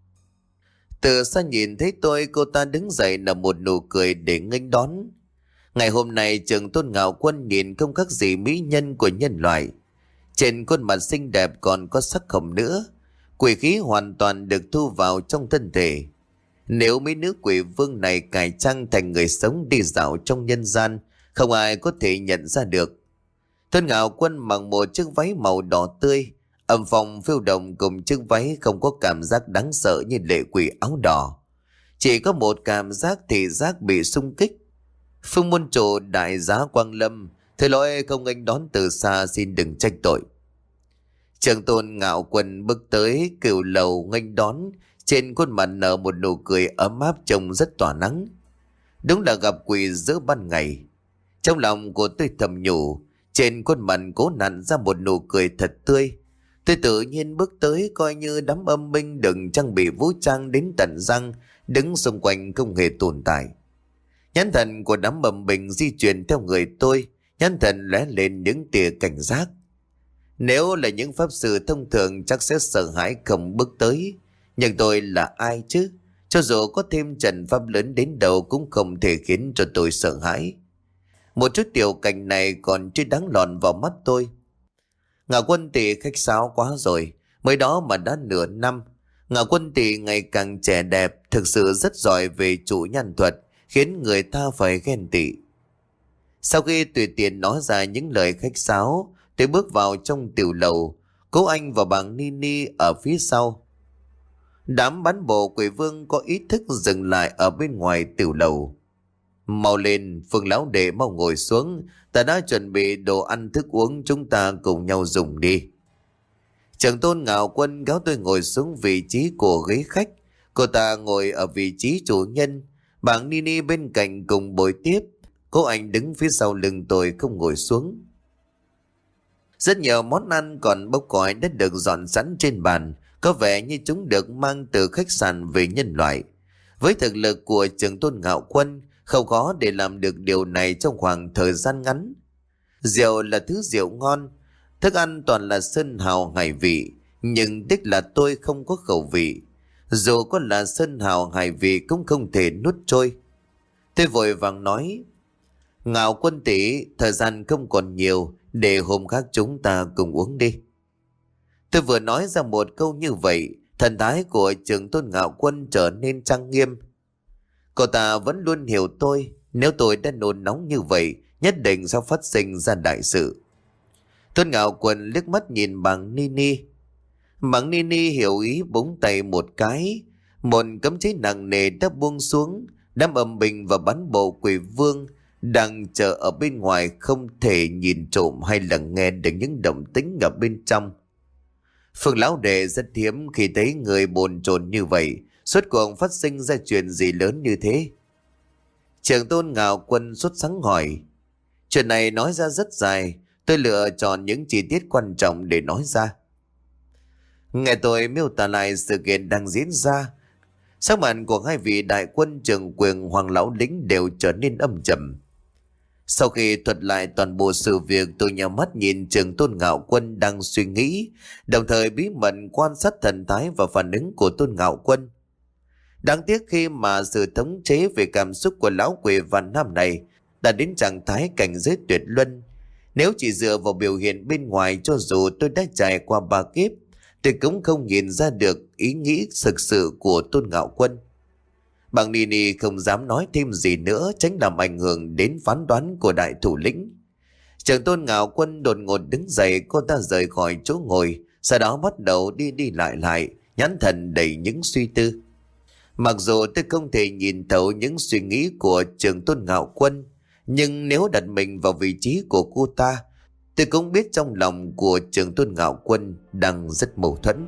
Từ xa nhìn thấy tôi, cô ta đứng dậy nở một nụ cười để nghênh đón. Ngày hôm nay Trường Tôn Ngạo Quân nhìn không khác gì mỹ nhân của nhân loại. Trên khuôn mặt xinh đẹp còn có sắc hồng nữa, quỷ khí hoàn toàn được thu vào trong thân thể. Nếu mỹ nữ quỷ vương này cải trang thành người sống đi dạo trong nhân gian, không ai có thể nhận ra được. Tôn Ngạo Quân mặc một chiếc váy màu đỏ tươi, âm phong phiêu động cùng chiếc váy không có cảm giác đáng sợ như lệ quỷ áo đỏ. Chỉ có một cảm giác thị giác bị xung kích. Phương môn chủ đại giá Quang Lâm, thưa lỗi không nghênh đón từ xa, xin đừng trách tội. Trường Tôn Ngạo Quân bước tới cửu lầu nghênh đón, trên khuôn mặt nở một nụ cười ấm áp trông rất tỏa nắng. Đúng là gặp quỷ giữa ban ngày. Trong lòng của tôi thầm nhủ, trên khuôn mặt cố nặn ra một nụ cười thật tươi. Tôi tự nhiên bước tới, coi như đám âm binh đừng trang bị vũ trang đến tận răng, đứng xung quanh không hề tồn tại. Nhãn thần của đám âm binh di chuyển theo người tôi, nhãn thần lóe lên những tia cảnh giác. Nếu là những pháp sư thông thường chắc sẽ sợ hãi không bước tới, nhưng tôi là ai chứ? Cho dù có thêm trận pháp lớn đến đâu cũng không thể khiến cho tôi sợ hãi. Một chút tiểu cảnh này còn chưa đáng lọt vào mắt tôi. Ngạo Quân tỷ khách sáo quá rồi, mới đó mà đã nửa năm. Ngạo Quân tỷ ngày càng trẻ đẹp, thực sự rất giỏi về chủ nhan thuật, khiến người ta phải ghen tị. Sau khi tùy tiện nói ra những lời khách sáo, tôi bước vào trong tiểu lầu, Cố Anh và bảng Nini ở phía sau. Đám bán bộ quỷ vương có ý thức dừng lại ở bên ngoài tiểu lầu. Mau lên, Phương lão đệ mau ngồi xuống, ta đã chuẩn bị đồ ăn thức uống, chúng ta cùng nhau dùng đi. Trường Tôn Ngạo Quân kéo tôi ngồi xuống vị trí của ghế khách. Cô ta ngồi ở vị trí chủ nhân, bảng Nini bên cạnh cùng bồi tiếp. Cô Anh đứng phía sau lưng tôi không ngồi xuống. Rất nhiều món ăn còn bốc khói đã được dọn sẵn trên bàn, có vẻ như chúng được mang từ khách sạn về nhân loại. Với thực lực của Trường Tôn Ngạo Quân, không khó để làm được điều này trong khoảng thời gian ngắn. Rượu là thứ rượu ngon, thức ăn toàn là sơn hào hải vị, nhưng tiếc là tôi không có khẩu vị. Dù có là sơn hào hải vị cũng không thể nuốt trôi. Tôi vội vàng nói: Ngạo Quân tỷ, thời gian không còn nhiều, để hôm khác chúng ta cùng uống đi. Tôi vừa nói ra một câu như vậy, thần thái của Trường Tôn Ngạo Quân trở nên trang nghiêm. Cậu ta vẫn luôn hiểu tôi, nếu tôi đã nôn nóng như vậy, nhất định sẽ phát sinh ra đại sự. Tôn Ngạo Quân liếc mắt nhìn bằng Nini. Bằng Nini hiểu ý búng tay một cái, một cấm chế nặng nề đã buông xuống. Đám âm binh và bắn bộ quỷ vương đang chờ ở bên ngoài không thể nhìn trộm hay là nghe được những động tĩnh ở bên trong. Phương lão đệ rất hiếm khi thấy người bồn chồn như vậy. Suốt cuộc phát sinh ra chuyện gì lớn như thế? Trường Tôn Ngạo Quân sốt sắng hỏi. Chuyện này nói ra rất dài, tôi lựa chọn những chi tiết quan trọng để nói ra. Nghe tôi miêu tả lại sự kiện đang diễn ra, sắc mặt của hai vị đại quân Trường Quyền Hoàng lão lính đều trở nên âm trầm. Sau khi thuật lại toàn bộ sự việc, tôi nhắm mắt nhìn Trường Tôn Ngạo Quân đang suy nghĩ, đồng thời bí mật quan sát thần thái và phản ứng của Tôn Ngạo Quân. Đáng tiếc khi mà sự thống chế về cảm xúc của lão quỷ Vạn Nam này đã đến trạng thái cảnh giới tuyệt luân. Nếu chỉ dựa vào biểu hiện bên ngoài, cho dù tôi đã trải qua ba kiếp, tôi cũng không nhìn ra được ý nghĩ thực sự của Tôn Ngạo Quân. Bằng Nini không dám nói thêm gì nữa, tránh làm ảnh hưởng đến phán đoán của đại thủ lĩnh. Trường Tôn Ngạo Quân đột ngột đứng dậy, cô ta rời khỏi chỗ ngồi, sau đó bắt đầu đi đi lại lại, nhãn thần đầy những suy tư. Mặc dù tôi không thể nhìn thấu những suy nghĩ của Trường Tôn Ngạo Quân, nhưng nếu đặt mình vào vị trí của cô ta, tôi cũng biết trong lòng của Trường Tôn Ngạo Quân đang rất mâu thuẫn.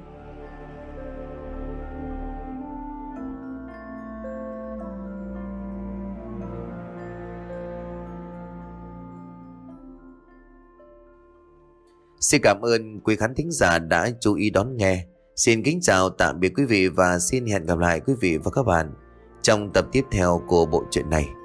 Xin cảm ơn quý khán thính giả đã chú ý đón nghe. Xin kính chào tạm biệt quý vị và xin hẹn gặp lại quý vị và các bạn trong tập tiếp theo của bộ truyện này.